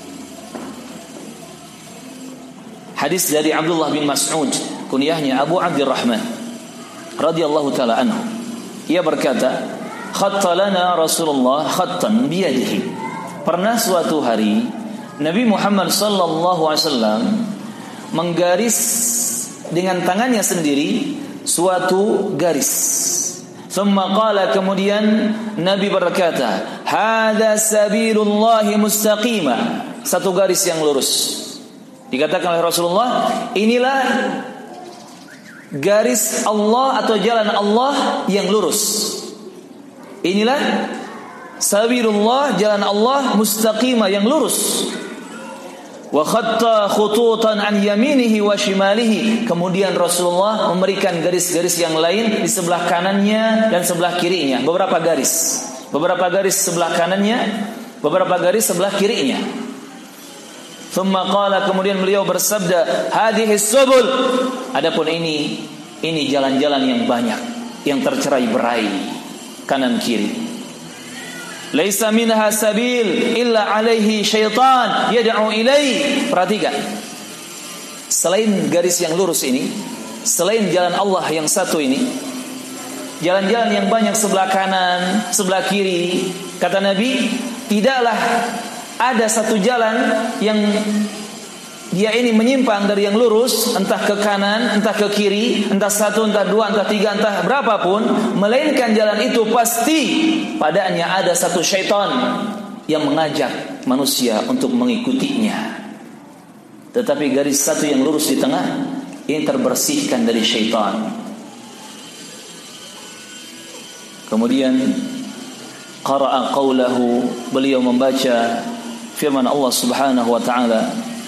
hadis dari Abdullah bin Mas'ud, kunyahnya Abu Abdurrahman radhiyallahu taala anhu. Ia berkata, khatta lana Rasulullah khattan biyadihi. Pernah suatu hari Nabi Muhammad sallallahu alaihi wasallam menggaris dengan tangannya sendiri suatu garis. Thumma qala, kemudian Nabi berkata, hadza sabilullahi mustaqima. Satu garis yang lurus. Dikatakan oleh Rasulullah, inilah garis Allah atau jalan Allah yang lurus. Inilah sabilullah, jalan Allah mustaqimah, yang lurus. Wa khatta khututan an yaminihi wa shimalihi. Kemudian Rasulullah memberikan garis-garis yang lain di sebelah kanannya dan sebelah kirinya. Beberapa garis. Beberapa garis sebelah kanannya, beberapa garis sebelah kirinya. Thumma qala, kemudian beliau bersabda, hadhihi subul. Adapun ini jalan-jalan yang banyak, yang tercerai-berai kanan kiri. Laisa minha sabil illa alaihi syaitan yad'u ilai. Perhatikan, selain garis yang lurus ini, selain jalan Allah yang satu ini, jalan-jalan yang banyak sebelah kanan, sebelah kiri. Kata Nabi, tidaklah ada satu jalan yang dia ini menyimpang dari yang lurus, entah ke kanan, entah ke kiri, entah satu, entah dua, entah tiga, entah berapapun, melainkan jalan itu pasti padanya ada satu syaitan yang mengajak manusia untuk mengikutinya. Tetapi garis satu yang lurus di tengah ini terbersihkan dari syaitan. Kemudian qara'a qawlahu, beliau membaca firman Allah Subhanahu wa taala,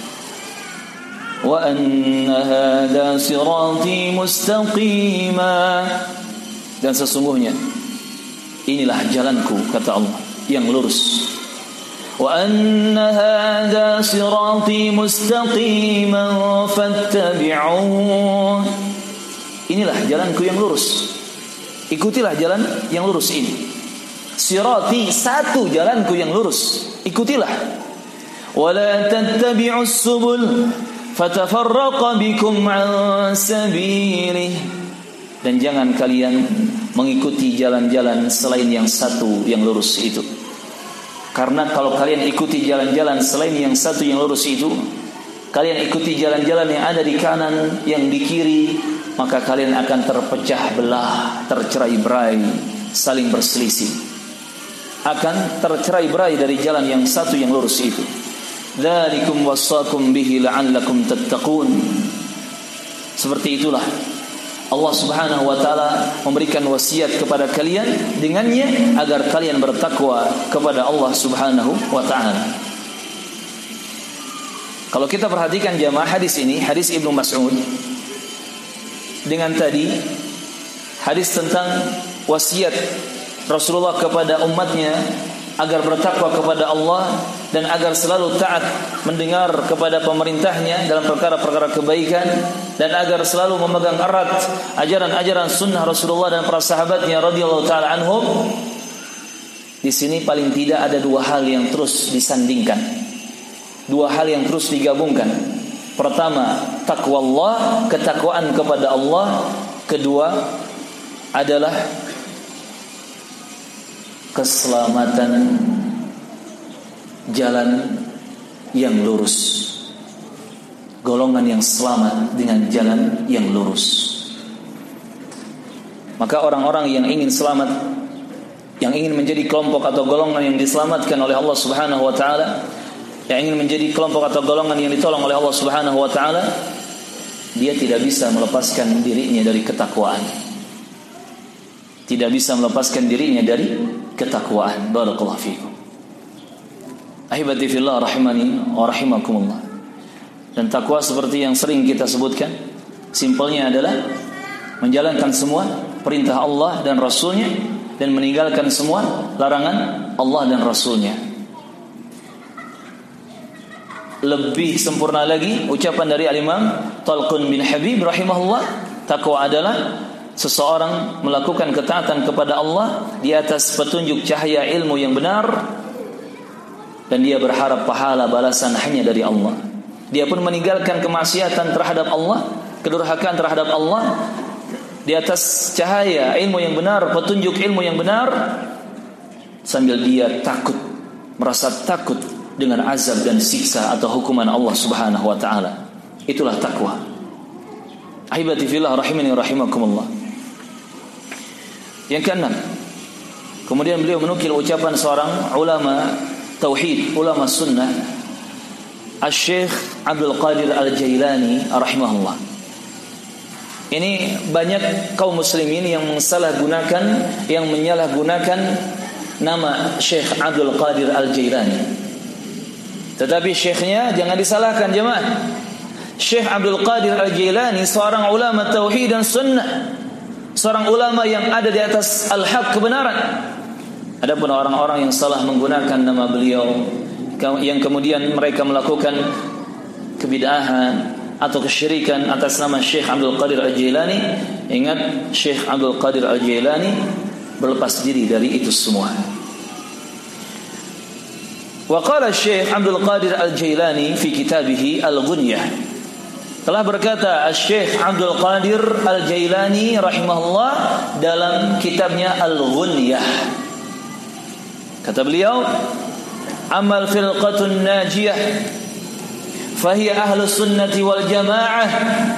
wa anna hadha sirati mustaqima. Dan sesungguhnya inilah jalanku, kata Allah, yang lurus. Wa anna hadha sirati mustaqiman fattabi'uh. Inilah jalanku yang lurus, ikutilah jalan yang lurus ini. Sirati, satu jalanku yang lurus, ikutilah. Wala tattabi'us subul fatafarraqa bikum an sabilih. Dan jangan kalian mengikuti jalan-jalan selain yang satu yang lurus itu. Karena kalau kalian ikuti jalan-jalan selain yang satu yang lurus itu, kalian ikuti jalan-jalan yang ada di kanan, yang di kiri, maka kalian akan terpecah belah, tercerai-berai, saling berselisih, akan tercerai-berai dari jalan yang satu yang lurus itu. Dzalikum wassakum bihi la'allakum tattaqun. Seperti itulah Allah Subhanahu wa taala memberikan wasiat kepada kalian dengannya agar kalian bertakwa kepada Allah Subhanahu wa taala. Kalau kita perhatikan jamaah hadis ini, hadis Ibnu Mas'ud dengan tadi hadis tentang wasiat Rasulullah kepada umatnya agar bertakwa kepada Allah dan agar selalu taat mendengar kepada pemerintahnya dalam perkara-perkara kebaikan dan agar selalu memegang erat ajaran-ajaran sunnah Rasulullah dan para sahabatnya radhiyallahu taala anhum. Di sini paling tidak ada dua hal yang terus disandingkan, dua hal yang terus digabungkan. Pertama, takwa Allah, ketakwaan kepada Allah. Kedua adalah keselamatan jalan yang lurus, golongan yang selamat dengan jalan yang lurus. Maka orang-orang yang ingin selamat, yang ingin menjadi kelompok atau golongan yang diselamatkan oleh Allah Subhanahu wa taala, yang ingin menjadi kelompok atau golongan yang ditolong oleh Allah Subhanahu wa taala, dia tidak bisa melepaskan dirinya dari ketakwaan. Tidak bisa melepaskan dirinya dari ketakwaan. Barakallahu fiikum. Ahibati fillah rahimani wa rahimakumullah. Dan takwa seperti yang sering kita sebutkan, simpelnya adalah menjalankan semua perintah Allah dan Rasulnya dan meninggalkan semua larangan Allah dan Rasulnya. Lebih sempurna lagi ucapan dari Al-Imam Talqun bin Habib rahimahullah, takwa adalah seseorang melakukan ketaatan kepada Allah di atas petunjuk cahaya ilmu yang benar, dan dia berharap pahala balasan hanya dari Allah. Dia pun meninggalkan kemaksiatan terhadap Allah, kedurhakaan terhadap Allah di atas cahaya ilmu yang benar, petunjuk ilmu yang benar, sambil dia takut, merasa takut dengan azab dan siksa atau hukuman Allah Subhanahu wa taala. Itulah takwa. Ahibati fillah rahimani rahimakumullah. Yang keenam, kemudian beliau menukil ucapan seorang ulama tauhid, ulama sunnah, Asy-Syaikh Abdul Qadir Al-Jailani rahimahullah. Ini banyak kaum muslimin yang menyalahgunakan nama Syekh Abdul Qadir Al-Jailani. Tetapi syekhnya jangan disalahkan jemaah. Syekh Abdul Qadir Al-Jailani seorang ulama tauhid dan sunnah, seorang ulama yang ada di atas al-haq, kebenaran. Adapun orang-orang yang salah menggunakan nama beliau, yang kemudian mereka melakukan kebid'ahan atau kesyirikan atas nama Syekh Abdul Qadir Al-Jailani, ingat Syekh Abdul Qadir Al-Jailani berlepas diri dari itu semua. Wa qala Syekh Abdul Qadir Al-Jailani fi kitabih Al-Ghunyah, telah berkata Syekh Abdul Qadir Al-Jailani rahimahullah dalam kitabnya Al-Ghunyah, kata beliau, amal firqatun najiyah fahiya ahlus sunnati wal jamaah.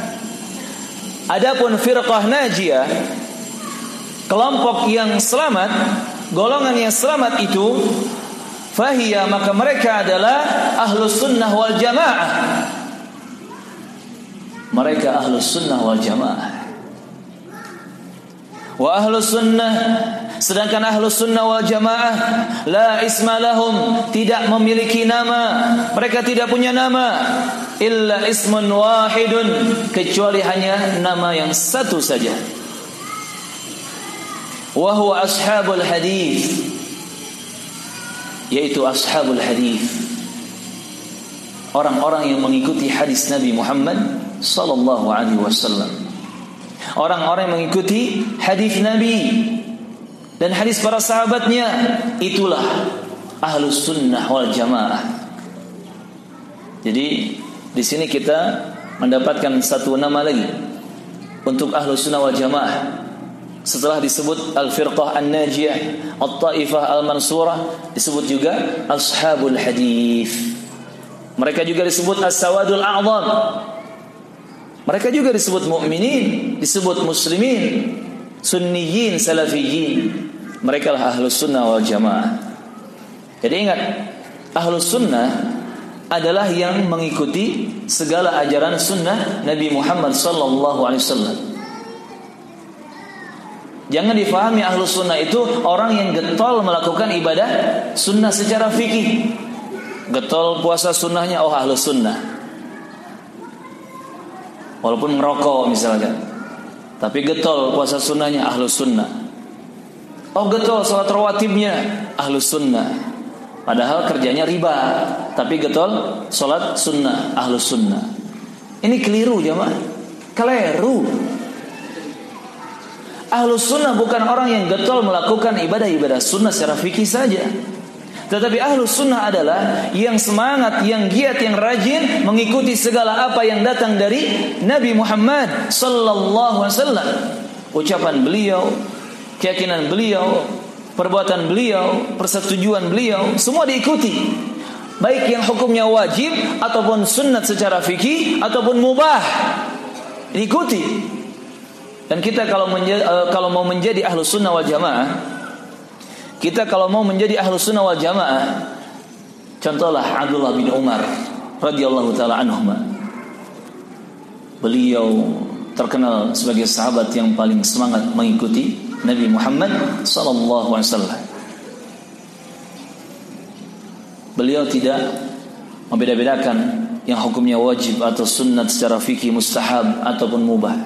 Adapun firqah najiyah, kelompok yang selamat, golongan yang selamat itu, fahiya, maka mereka adalah ahlus sunnah wal jamaah. Mereka ahlus sunnah wal jamaah. Wa ahlus sunnah, sedangkan ahlus sunnah wal jamaah, la isma lahum, tidak memiliki nama, mereka tidak punya nama, illa ismun wahidun, kecuali hanya nama yang satu saja, wa huwa ashabul hadis, yaitu ashabul hadis, orang-orang yang mengikuti hadis Nabi Muhammad sallallahu alaihi wasallam, orang-orang yang mengikuti hadis Nabi dan hadis para sahabatnya, itulah ahlus sunnah wal jamaah. Jadi di sini kita mendapatkan satu nama lagi untuk ahlus sunnah wal jamaah. Setelah disebut al-firqah an-najiyah, at-taifah al-mansurah, disebut juga ashabul hadis. Mereka juga disebut as-sawadul a'zam. Mereka juga disebut mukminin, disebut muslimin, sunniyin, salafiyin. Mereka lah ahlus sunnah wal jamaah. Jadi ingat, ahlus sunnah adalah yang mengikuti segala ajaran sunnah Nabi Muhammad sallallahu alaihi wasallam. Jangan difahami ahlus sunnah itu orang yang getol melakukan ibadah sunnah secara fikih. Getol puasa sunnahnya, oh ahlus sunnah. Walaupun ngerokok misalkan, tapi getol puasa sunnahnya ahlus sunnah. Oh getol salat rawatibnya ahlus sunnah. Padahal kerjanya riba, tapi getol salat sunnah ahlus sunnah. Ini keliru jemaah, keliru. Ahlus sunnah bukan orang yang getol melakukan ibadah-ibadah sunnah secara fikih saja, tetapi ahlus sunnah adalah yang semangat, yang giat, yang rajin mengikuti segala apa yang datang dari Nabi Muhammad sallallahu alaihi wasallam. Ucapan beliau, keyakinan beliau, perbuatan beliau, persetujuan beliau, semua diikuti. Baik yang hukumnya wajib ataupun sunnat secara fikih ataupun mubah, diikuti. Dan kita kalau mau menjadi ahlus sunnah wal jamaah, kita kalau mau menjadi ahlus sunnah wal jamaah, contohlah Abdullah bin Umar radhiyallahu taala anhuma. Beliau terkenal sebagai sahabat yang paling semangat mengikuti Nabi Muhammad sallallahu alaihi wasallam. Beliau tidak membeda-bedakan yang hukumnya wajib atau sunnat secara fikih, mustahab ataupun mubah.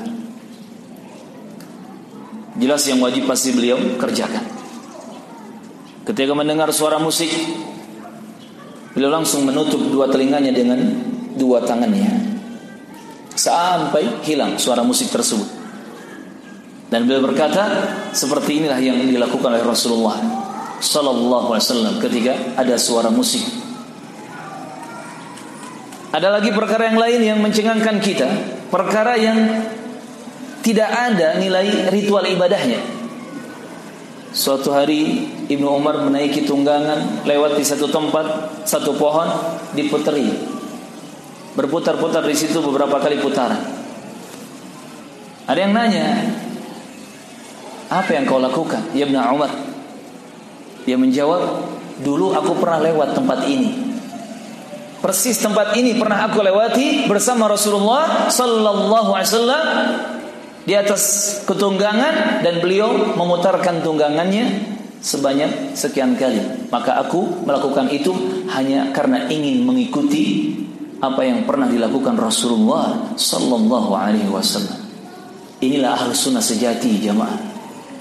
Jelas yang wajib pasti beliau kerjakan. Ketika mendengar suara musik, beliau langsung menutup dua telinganya dengan dua tangannya sampai hilang suara musik tersebut. Dan beliau berkata, seperti inilah yang dilakukan oleh Rasulullah sallallahu alaihi wasallam ketika ada suara musik. Ada lagi perkara yang lain yang mencengangkan kita, perkara yang tidak ada nilai ritual ibadahnya. Suatu hari Ibnu Umar menaiki tunggangan, lewat di satu tempat, satu pohon, diputeri, berputar-putar di situ beberapa kali putaran. Ada yang nanya, apa yang kau lakukan, ya Ibnu Umar? Dia menjawab, dulu aku pernah lewat tempat ini. Persis tempat ini pernah aku lewati bersama Rasulullah sallallahu alaihi wasallam di atas ketunggangan, dan beliau memutarkan tunggangannya sebanyak sekian kali. Maka aku melakukan itu hanya karena ingin mengikuti apa yang pernah dilakukan Rasulullah sallallahu alaihi wasallam. Inilah ahlus sunnah sejati jamaah.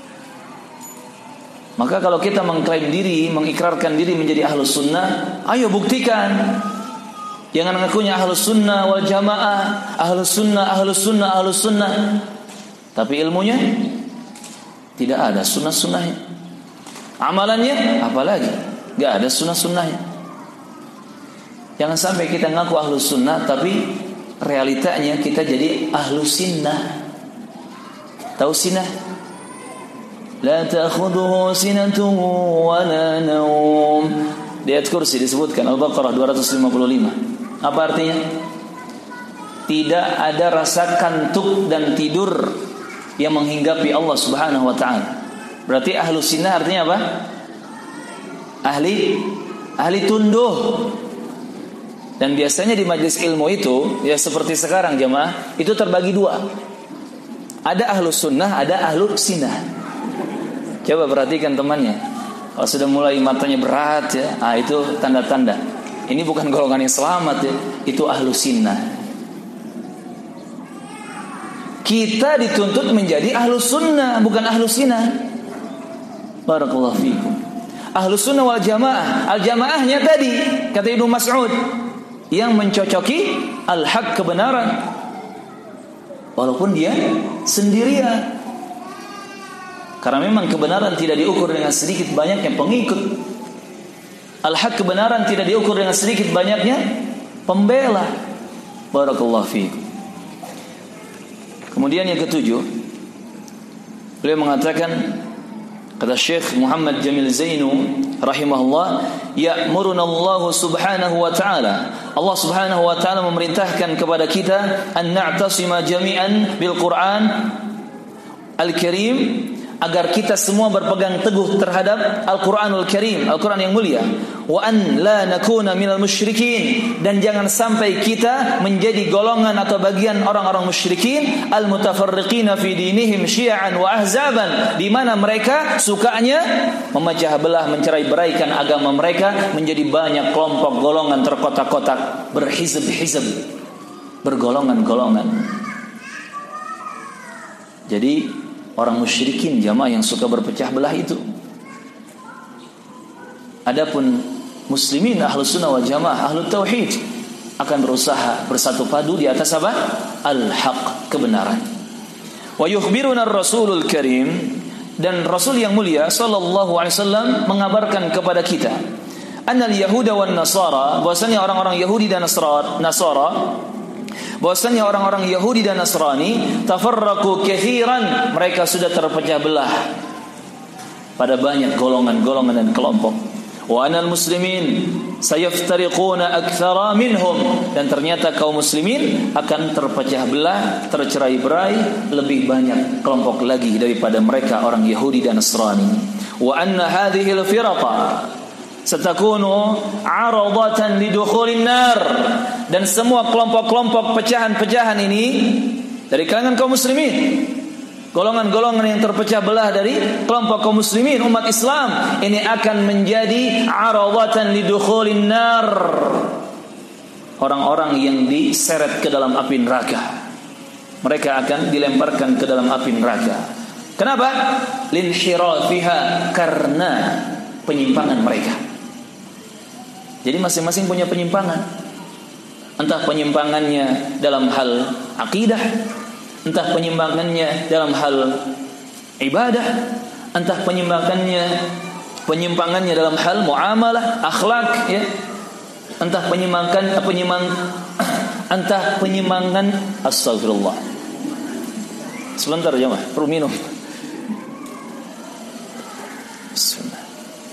Maka kalau kita mengklaim diri, mengikrarkan diri menjadi ahlus sunnah, ayo buktikan. Jangan ngakunya ahlus sunnah wal jamaah, ahlus sunnah, ahlus sunnah, ahlus sunnah, tapi ilmunya tidak ada sunnah-sunnahnya. Amalannya apalagi gak ada sunnah-sunnahnya. Jangan sampai kita ngaku ahlus sunnah tapi realitanya kita jadi ahlus sinnah. Tahu sinnah? La ta'khudhuhu sinatun wa la naum. Di ayat kursi disebutkan Al-Baqarah 255. Apa artinya? Tidak ada rasa kantuk dan tidur yang menghinggapi Allah Subhanahu wa taala. Berarti ahlus sunnah artinya apa? Ahli tunduh. Dan biasanya di majelis ilmu itu, ya seperti sekarang jemaah, itu terbagi dua. Ada ahlus sunnah, ada ahlus sinah. Coba perhatikan temannya. Kalau sudah mulai matanya berat ya, itu tanda-tanda. Ini bukan golongan yang selamat ya, itu ahlus sunnah. Kita dituntut menjadi ahlus sunnah, bukan ahlus sinah. Barakallahu fikum. Ahlus sunnah wal jamaah. Al-jamaahnya tadi kata Ibnu Mas'ud, yang mencocoki al-haq, kebenaran, walaupun dia sendirian. Karena memang kebenaran tidak diukur dengan sedikit banyaknya pengikut. Al-haq, kebenaran, tidak diukur dengan sedikit banyaknya pembela. Barakallahu fiikum. Kemudian yang ketujuh, beliau mengatakan, kata Syekh Muhammad Jamil Zainu rahimahullah, ya'muruna Allah subhanahu wa ta'ala. Allah subhanahu wa ta'ala memerintahkan kepada kita an na'tasima jami'an bil Qur'an al-Karim agar kita semua berpegang teguh terhadap Al-Quranul Karim, Al-Quran yang mulia. Wa an la nakuna minal musyrikin, dan jangan sampai kita menjadi golongan atau bagian orang-orang musyrikin al-mutafarriqina fi dinihim syi'an wa ahzaban, di mana mereka sukanya memecah belah, mencerai-beraikan agama mereka menjadi banyak kelompok, golongan terkotak-kotak, berhizb-hizb, bergolongan-golongan. Jadi orang musyrikin jamaah yang suka berpecah belah itu. Adapun muslimin ahlus sunnah wal jamaah, ahlut tauhid, akan berusaha bersatu padu di atas apa? Al-haq, kebenaran. Wa yukhbiruna ar-rasulul karim, dan Rasul yang mulia sallallahu alaihi wasallam mengabarkan kepada kita, annal yahuda wan nasara, bahwasanya orang-orang Yahudi dan Nasara, bahwasanya orang-orang Yahudi dan Nasrani tafarraqu katsiran, mereka sudah terpecah belah pada banyak golongan-golongan dan kelompok. Wa anal muslimin sayaftariquna aktsara minhum, dan ternyata kaum muslimin akan terpecah belah, tercerai-berai lebih banyak kelompok lagi daripada mereka orang Yahudi dan Nasrani. Wa anna hadhihi al-firaqa satakunu 'aradatan lidukhulin nar, dan semua kelompok-kelompok pecahan-pecahan ini dari kalangan kaum muslimin, golongan-golongan yang terpecah belah dari kelompok kaum muslimin umat Islam ini akan menjadi 'aradatan lidukhulin nar, orang-orang yang diseret ke dalam api neraka. Mereka akan dilemparkan ke dalam api neraka. Kenapa? Linhirafiha, karena penyimpangan mereka. Jadi masing-masing punya penyimpangan. Entah penyimpangannya dalam hal akidah, entah penyimpangannya dalam hal ibadah, entah penyimpangannya dalam hal muamalah, akhlak, ya. Entah penyimpangan astagfirullah. Sebentar jemaah, perlu minum. Bismillah.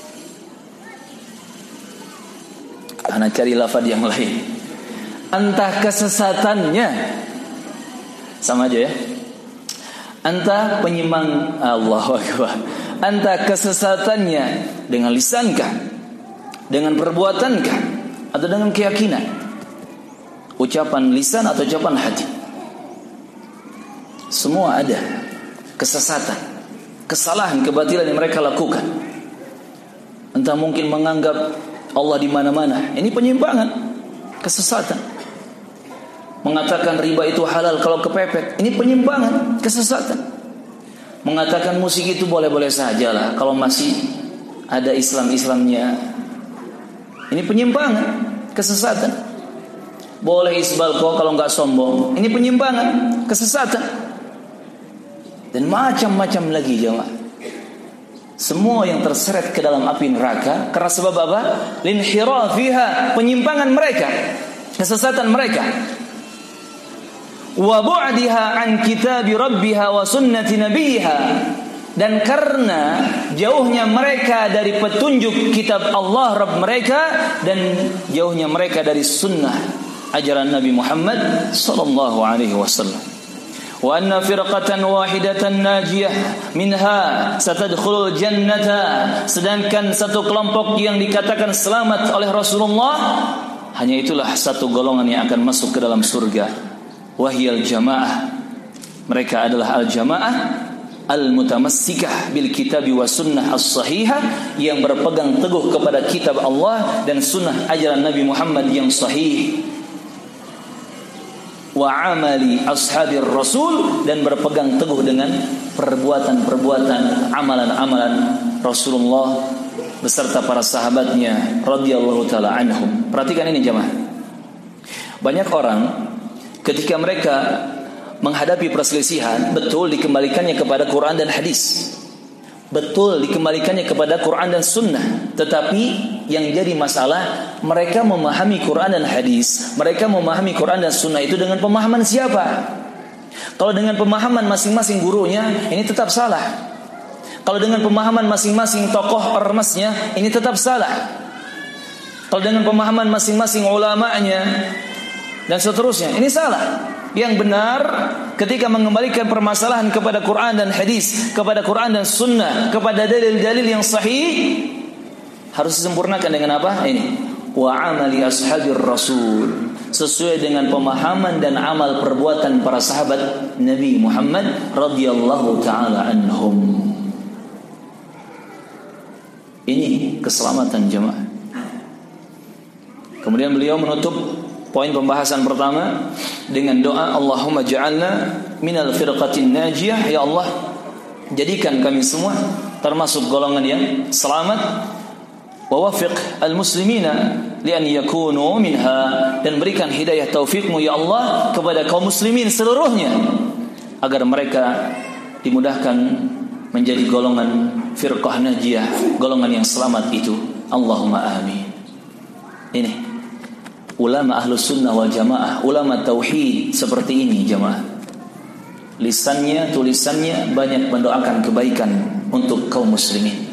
Ana cari lafaz yang lain. Entah kesesatannya, sama aja ya. Entah Allahu akbar. Entah kesesatannya dengan lisankah, dengan perbuatankah, atau dengan keyakinan, ucapan lisan atau ucapan hati, semua ada kesesatan, kesalahan, kebatilan yang mereka lakukan. Entah mungkin menganggap Allah di mana-mana, ini penyimpangan, kesesatan. Mengatakan riba itu halal kalau kepepet, ini penyimpangan, kesesatan. Mengatakan musik itu boleh-boleh sajalah kalau masih ada Islam-Islamnya, ini penyimpangan, kesesatan. Boleh isbal kok kalau enggak sombong, ini penyimpangan, kesesatan. Dan macam-macam lagi jemaah. Semua yang terseret ke dalam api neraka karena sebab apa? Linhirafiha, penyimpangan mereka, kesesatan mereka. Wa bu'diha an kitabi rabbiha wa sunnati nabiha, dan karena jauhnya mereka dari petunjuk kitab Allah Rabb mereka, dan jauhnya mereka dari sunnah ajaran Nabi Muhammad sallallahu alaihi wasallam. Wa anna firqatan wahidatan najiyah minha satadkhulul jannata, sedangkan satu kelompok yang dikatakan selamat oleh Rasulullah, hanya itulah satu golongan yang akan masuk ke dalam surga. Wahyal jamaah, mereka adalah al-jamaah al-mutamassikah bil kitabi wa sunnah as-sahihah, yang berpegang teguh kepada kitab Allah dan sunnah ajaran Nabi Muhammad yang sahih. Wa amali ashabir rasul, dan berpegang teguh dengan perbuatan-perbuatan, amalan-amalan Rasulullah beserta para sahabatnya radhiyallahu taala anhum. Perhatikan ini jemaah. Banyak orang ketika mereka menghadapi perselisihan, betul dikembalikannya kepada Quran dan hadis, betul dikembalikannya kepada Quran dan sunnah, tetapi yang jadi masalah, mereka memahami Quran dan hadis, mereka memahami Quran dan sunnah itu dengan pemahaman siapa? Kalau dengan pemahaman masing-masing gurunya, ini tetap salah. Kalau dengan pemahaman masing-masing tokoh ormasnya, ini tetap salah. Kalau dengan pemahaman masing-masing ulamanya dan seterusnya, ini salah. Yang benar ketika mengembalikan permasalahan kepada Quran dan hadis, kepada Quran dan sunnah, kepada dalil-dalil yang sahih, harus disempurnakan dengan apa? Ini, wa amali ashabir rasul, sesuai dengan pemahaman dan amal perbuatan para sahabat Nabi Muhammad radhiyallahu taala anhum. Ini keselamatan jemaah. Kemudian beliau menutup poin pembahasan pertama dengan doa, Allahumma ja'alna minal firqatin najiyah, ya Allah jadikan kami semua termasuk golongan yang selamat, wa wafiq al-muslimina lian yakunu minha, dan berikan hidayah taufikmu ya Allah kepada kaum muslimin seluruhnya agar mereka dimudahkan menjadi golongan firqah najiyah, golongan yang selamat itu. Allahumma amin. Ini ulama ahlus sunnah wal jamaah, ulama tauhid seperti ini jamaah. Lisannya, tulisannya banyak mendoakan kebaikan untuk kaum muslimin.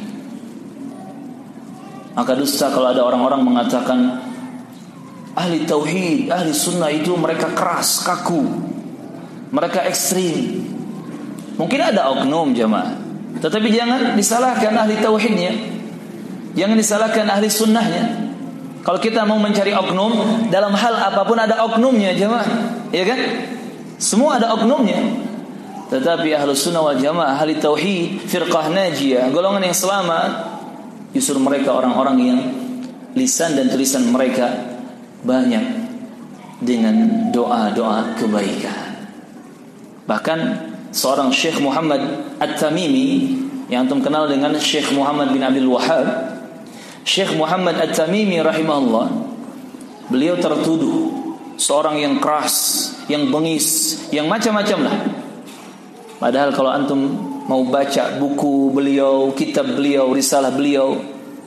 Maka dusta kalau ada orang-orang mengatakan ahli tauhid, ahli sunnah itu mereka keras, kaku, mereka ekstrim. Mungkin ada oknum jamaah, tetapi jangan disalahkan ahli tauhidnya, jangan disalahkan ahli sunnahnya. Kalau kita mau mencari oknum, dalam hal apapun ada oknumnya jemaah, ya kan? Semua ada oknumnya. Tetapi ahlus sunnah wal jamaah, ahli tauhid, firqah najiyah, golongan yang selamat, justru mereka orang-orang yang lisan dan tulisan mereka banyak dengan doa-doa kebaikan. Bahkan seorang Syekh Muhammad At-Tamimi yang antum kenal dengan Syekh Muhammad bin Abdul Wahhab, Syekh Muhammad At-Tamimi rahimahullah, beliau tertuduh seorang yang keras, yang bengis, yang macam-macam lah. Padahal kalau antum mau baca buku beliau, kitab beliau, risalah beliau,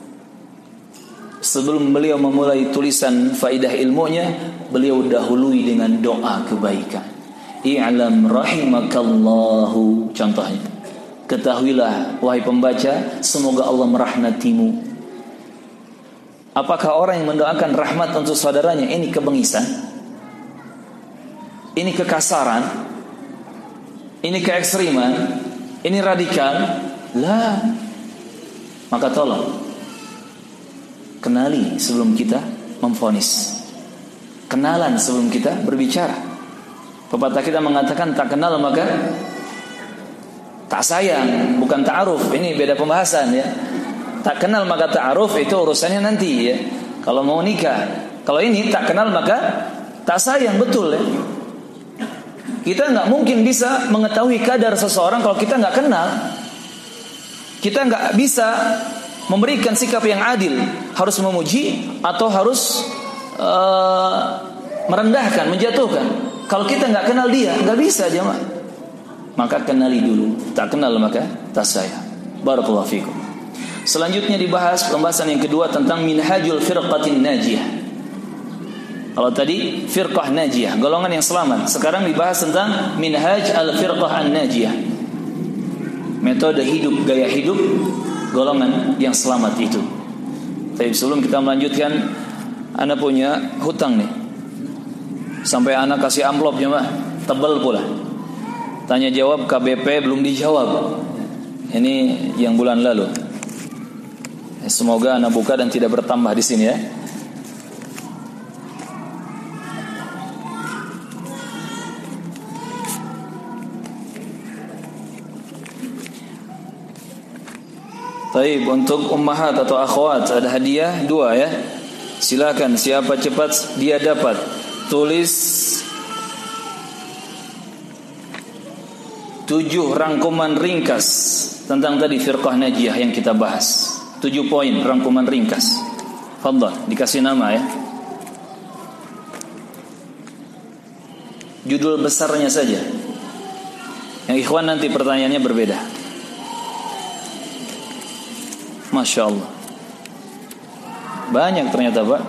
sebelum beliau memulai tulisan faidah ilmunya, beliau dahului dengan doa kebaikan. I'lam rahimakallahu, contohnya, ketahuilah wahai pembaca, semoga Allah merahmatimu. Apakah orang yang mendoakan rahmat untuk saudaranya ini kebengisan? Ini kekasaran? Ini keekstriman? Ini radikal? Lah. Maka tolong kenali sebelum kita memvonis. Kenalan sebelum kita berbicara. Pepatah kita mengatakan tak kenal maka tak sayang, bukan ta'aruf. Ini beda pembahasan ya. Tak kenal maka ta'aruf itu urusannya nanti ya. Kalau mau nikah. Kalau ini tak kenal maka tak sayang, betul ya. Kita nggak mungkin bisa mengetahui kadar seseorang kalau kita nggak kenal. Kita nggak bisa memberikan sikap yang adil. Harus memuji atau harus merendahkan, menjatuhkan. Kalau kita nggak kenal dia, nggak bisa jemaah. Maka kenali dulu. Tak kenal maka tak sayang. Barakallahu fikum. Selanjutnya dibahas pembahasan yang kedua tentang minhajul firqatin najiyah. Kalau tadi firqah najiyah, golongan yang selamat. Sekarang dibahas tentang minhaj al-firqah an-najiyah. Metode hidup, gaya hidup golongan yang selamat itu. Tapi sebelum kita melanjutkan, ana punya hutang nih. Sampai ana kasih amplop jemaah, tebal pula. Tanya jawab KBP belum dijawab. Ini yang bulan lalu. Semoga ana buka dan tidak bertambah di sini ya. Baik, untuk ummahat atau akhwat ada hadiah 2 ya. Silakan, siapa cepat dia dapat. Tulis 7 rangkuman ringkas tentang tadi firqah najiyah yang kita bahas. 7 poin rangkuman ringkas. Fadhal, dikasih nama ya. Judul besarnya saja. Yang ikhwan nanti pertanyaannya berbeda. Masya Allah, banyak ternyata Pak.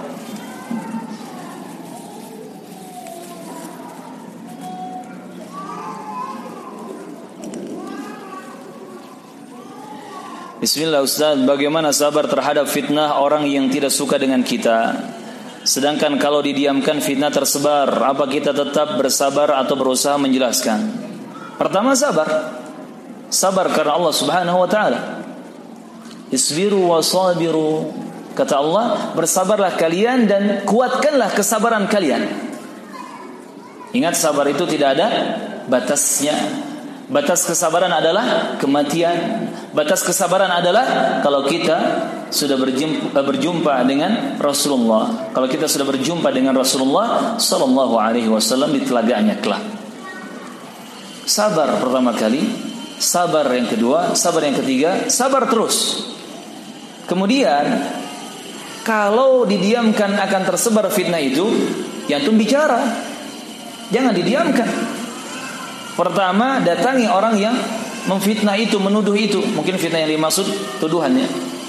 Bismillah Ustaz, bagaimana sabar terhadap fitnah orang yang tidak suka dengan kita? Sedangkan kalau didiamkan fitnah tersebar. Apa kita tetap bersabar atau berusaha menjelaskan? Pertama, sabar. Sabar karena Allah Subhanahu wa taala. Isbiru wa sabiru. Kata Allah, bersabarlah kalian dan kuatkanlah kesabaran kalian. Ingat, sabar itu tidak ada batasnya. Batas kesabaran adalah kematian. Batas kesabaran adalah kalau kita sudah berjumpa dengan Rasulullah. Kalau kita sudah berjumpa dengan Rasulullah sallallahu alaihi wasallam di telaganya kelak. Sabar pertama kali, sabar yang kedua, sabar yang ketiga, sabar terus. Kemudian kalau didiamkan akan tersebar fitnah itu, ya antum bicara. Jangan didiamkan. Pertama, datangi orang yang memfitnah itu, menuduh itu. Mungkin fitnah yang dimaksud tuduhannya.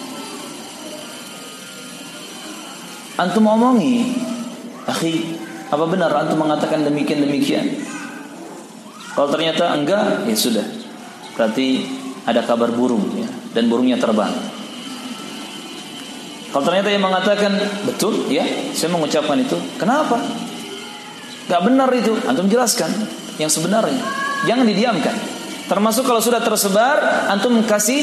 Antum omongi, akhi, apa benar antum mengatakan demikian? Kalau ternyata enggak, ya sudah. Berarti ada kabar burung ya, dan burungnya terbang. Kalau ternyata yang mengatakan betul, ya, saya mengucapkan itu. Kenapa? Enggak benar itu. Antum jelaskan yang sebenarnya. Jangan didiamkan. Termasuk kalau sudah tersebar, antum kasih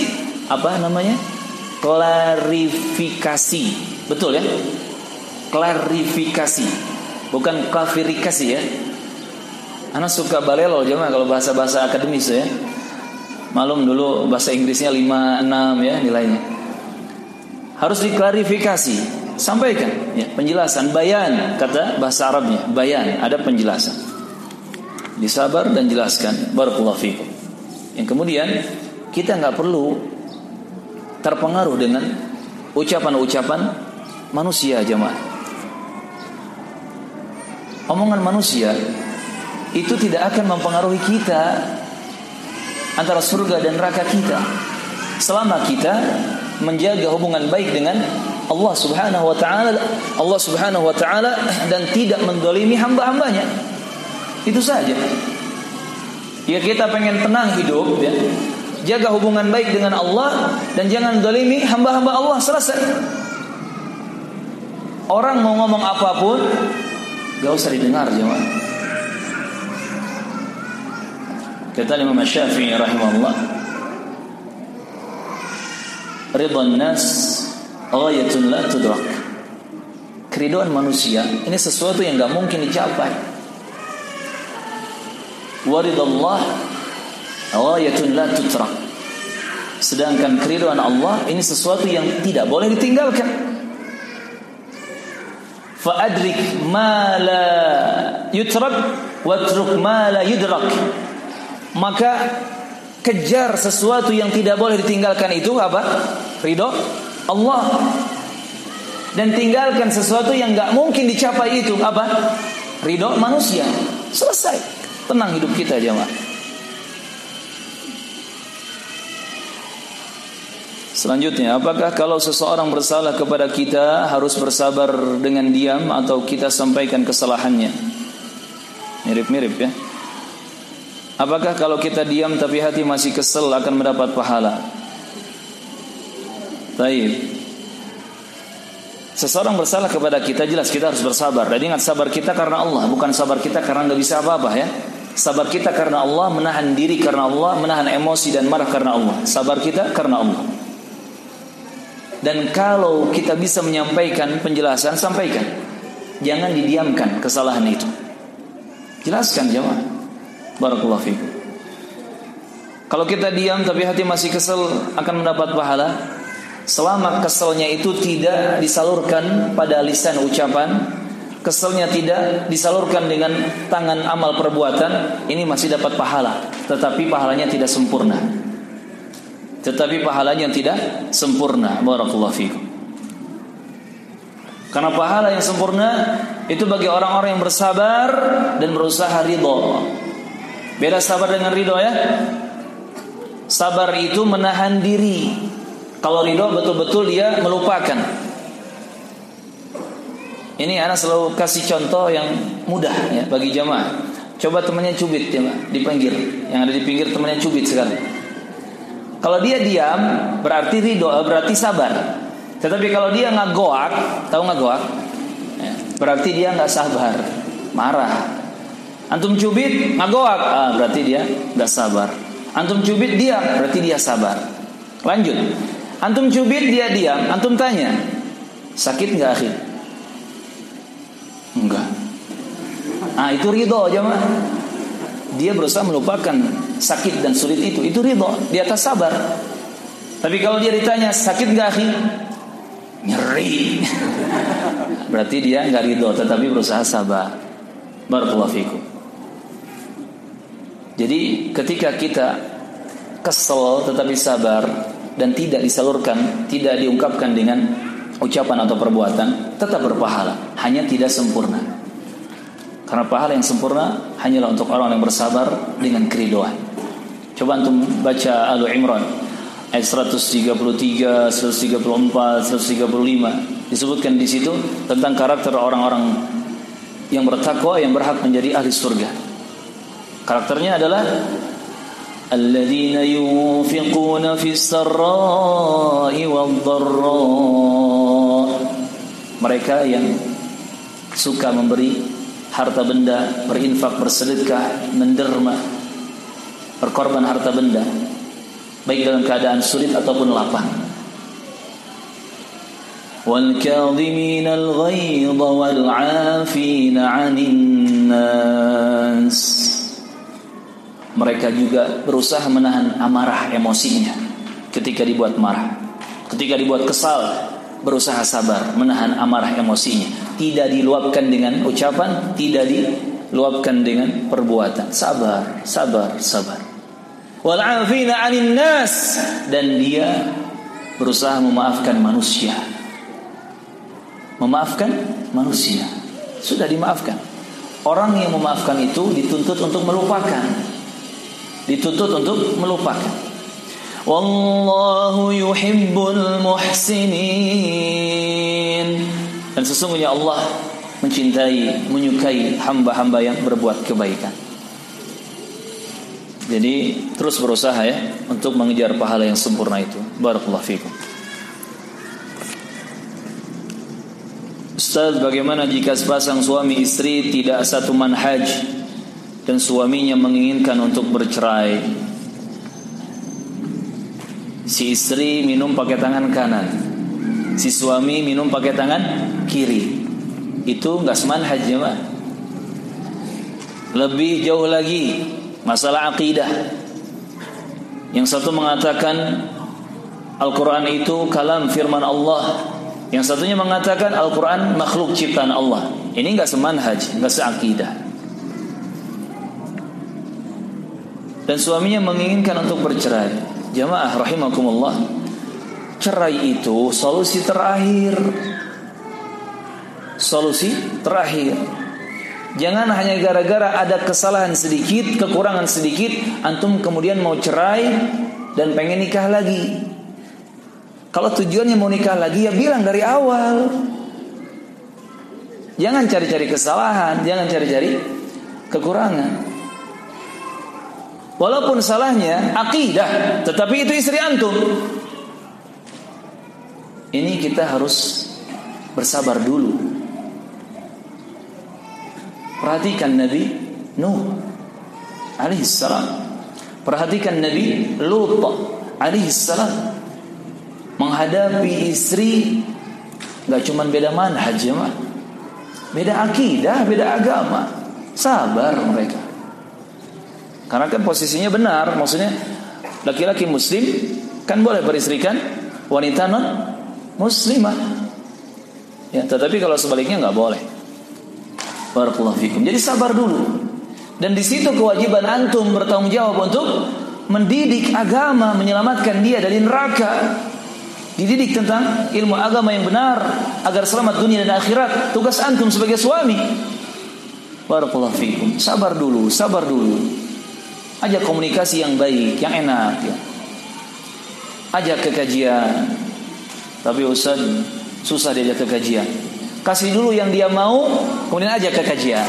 klarifikasi. Betul ya? Klarifikasi, bukan klarifikasi ya. Anak suka balelo jemaah kalau bahasa-bahasa akademis ya. Malum dulu bahasa Inggrisnya 5, 6 ya nilainya. Harus diklarifikasi, sampaikan ya, penjelasan, bayan kata bahasa Arabnya, bayan, ada penjelasan. Disabar dan jelaskan. Barakallahu fikum. Yang kemudian kita enggak perlu terpengaruh dengan ucapan-ucapan manusia jemaah. Omongan manusia itu tidak akan mempengaruhi kita antara surga dan neraka kita selama kita menjaga hubungan baik dengan Allah Subhanahu wa taala dan tidak menzalimi hamba-hambanya. Itu saja. Ya, kita pengen tenang hidup ya. Jaga hubungan baik dengan Allah dan jangan zalimi hamba-hamba Allah, selesai. Orang mau ngomong apapun gak usah didengar jemaah. Kata Imam Syafi'i rahimahullah, ridwan nas ghayatun la tudrak. Keridhaan manusia ini sesuatu yang gak mungkin dicapai. Waridallah ghayatun la tutrak. Sedangkan keridhaan Allah ini sesuatu yang tidak boleh ditinggalkan. Fa'adrik ma la yutrak watruk ma la yudrak. Maka kejar sesuatu yang tidak boleh ditinggalkan itu apa? Ridho Allah. Dan tinggalkan sesuatu yang gak mungkin dicapai itu apa? Ridho manusia. Selesai. Tenang hidup kita jemaah. Selanjutnya, apakah kalau seseorang bersalah kepada kita harus bersabar dengan diam atau kita sampaikan kesalahannya? Mirip-mirip ya. Apakah kalau kita diam tapi hati masih kesel akan mendapat pahala? Baik. Seseorang bersalah kepada kita, jelas kita harus bersabar. Dan ingat, sabar kita karena Allah, bukan sabar kita karena gak bisa apa-apa ya. Sabar kita karena Allah, menahan diri karena Allah, menahan emosi dan marah karena Allah. Sabar kita karena Allah. Dan kalau kita bisa menyampaikan penjelasan, sampaikan. Jangan didiamkan kesalahan itu. Jelaskan jemaah. Barakallahu fikum. Kalau kita diam tapi hati masih kesel akan mendapat pahala. Selama keselnya itu tidak disalurkan pada lisan ucapan, keselnya tidak disalurkan dengan tangan amal perbuatan, ini masih dapat pahala. Tetapi pahalanya tidak sempurna. Barakallahu fikum. Karena pahala yang sempurna itu bagi orang-orang yang bersabar dan berusaha ridho. Beda sabar dengan ridho ya. Sabar itu menahan diri. Kalau ridho betul-betul dia melupakan. Ini anak selalu kasih contoh yang mudah ya bagi jamaah. Coba temannya cubit jamaah di pinggir. Yang ada di pinggir temannya cubit sekarang. Kalau dia diam berarti ridho, berarti sabar. Tetapi kalau dia ngagoak, tahu ngagoak? Ya. berarti dia nggak sabar, marah. Antum cubit, ngagoak, berarti dia nggak sabar. Antum cubit diam, berarti dia sabar. Lanjut. Antum cubit dia diam, antum tanya, sakit nggak akhi? Enggak. Itu ridho jemaah. Dia berusaha melupakan sakit dan sulit itu ridho, di atas sabar. Tapi kalau dia ditanya sakit nggak akhi? Nyeri. Berarti dia nggak ridho, tetapi berusaha sabar. Barakallahu fikum. Jadi ketika kita kesel tetapi sabar dan tidak disalurkan, tidak diungkapkan dengan ucapan atau perbuatan, tetap berpahala, hanya tidak sempurna. Karena pahala yang sempurna hanyalah untuk orang yang bersabar dengan keridoan. Coba antum baca Al-Imran ayat 133, 134, 135. Disebutkan di situ tentang karakter orang-orang yang bertakwa yang berhak menjadi ahli surga. Karakternya adalah alladzina yunfiquna fis sarra'i wadh-dharra. Mereka yang suka memberi harta benda, berinfak, bersedekah, menderma, berkorban harta benda, baik dalam keadaan sulit ataupun lapang. Wal kadhimina al-ghaidha wal 'afina 'anil nas. Mereka juga berusaha menahan amarah emosinya ketika dibuat marah, ketika dibuat kesal, berusaha sabar menahan amarah emosinya, tidak diluapkan dengan ucapan, tidak diluapkan dengan perbuatan. Sabar, sabar, sabar. Wal 'afina 'anil nas, dan dia berusaha memaafkan manusia. Memaafkan manusia. Sudah dimaafkan. Orang yang memaafkan itu dituntut untuk melupakan. Dituntut untuk melupakan. Wallahu yuhibbul muhsinin. Dan sesungguhnya Allah mencintai, menyukai hamba-hamba yang berbuat kebaikan. Jadi terus berusaha ya untuk mengejar pahala yang sempurna itu. Barakallahu fikum. Ustaz, bagaimana jika sepasang suami istri tidak satu manhaj dan suaminya menginginkan untuk bercerai? Si istri minum pakai tangan kanan, si suami minum pakai tangan kiri. Itu enggak semanhaj ya, Pak. Lebih jauh lagi masalah akidah. Yang satu mengatakan Al-Quran itu kalam firman Allah, yang satunya mengatakan Al-Quran makhluk ciptaan Allah. Ini enggak semanhaj, enggak seakidah. Dan suaminya menginginkan untuk bercerai. Jamaah rahimakumullah, cerai itu solusi terakhir. Solusi terakhir. Jangan hanya gara-gara ada kesalahan sedikit, kekurangan sedikit, antum kemudian mau cerai dan pengen nikah lagi. Kalau tujuannya mau nikah lagi, ya bilang dari awal. Jangan cari-cari kesalahan, jangan cari-cari kekurangan. Walaupun salahnya akidah, tetapi itu istri antum. Ini kita harus bersabar dulu. Perhatikan Nabi Nuh alaihissalam. Perhatikan Nabi Lut alaihissalam. Menghadapi istri gak cuma beda manhaj, beda akidah, beda agama. Sabar mereka. Karena kan posisinya benar. Maksudnya laki-laki muslim kan boleh beristrikan wanita non muslimah ya, tetapi kalau sebaliknya gak boleh. Barakallahu fikum. Jadi sabar dulu. Dan di situ kewajiban antum bertanggung jawab untuk mendidik agama, menyelamatkan dia dari neraka. Dididik tentang ilmu agama yang benar agar selamat dunia dan akhirat. Tugas antum sebagai suami. Barakallahu fikum. Sabar dulu, sabar dulu. Ajak komunikasi yang baik, yang enak ya. Ajak ke kajian. Tapi Ustaz, susah diajak ke kajian. Kasih dulu yang dia mau, kemudian ajak ke kajian.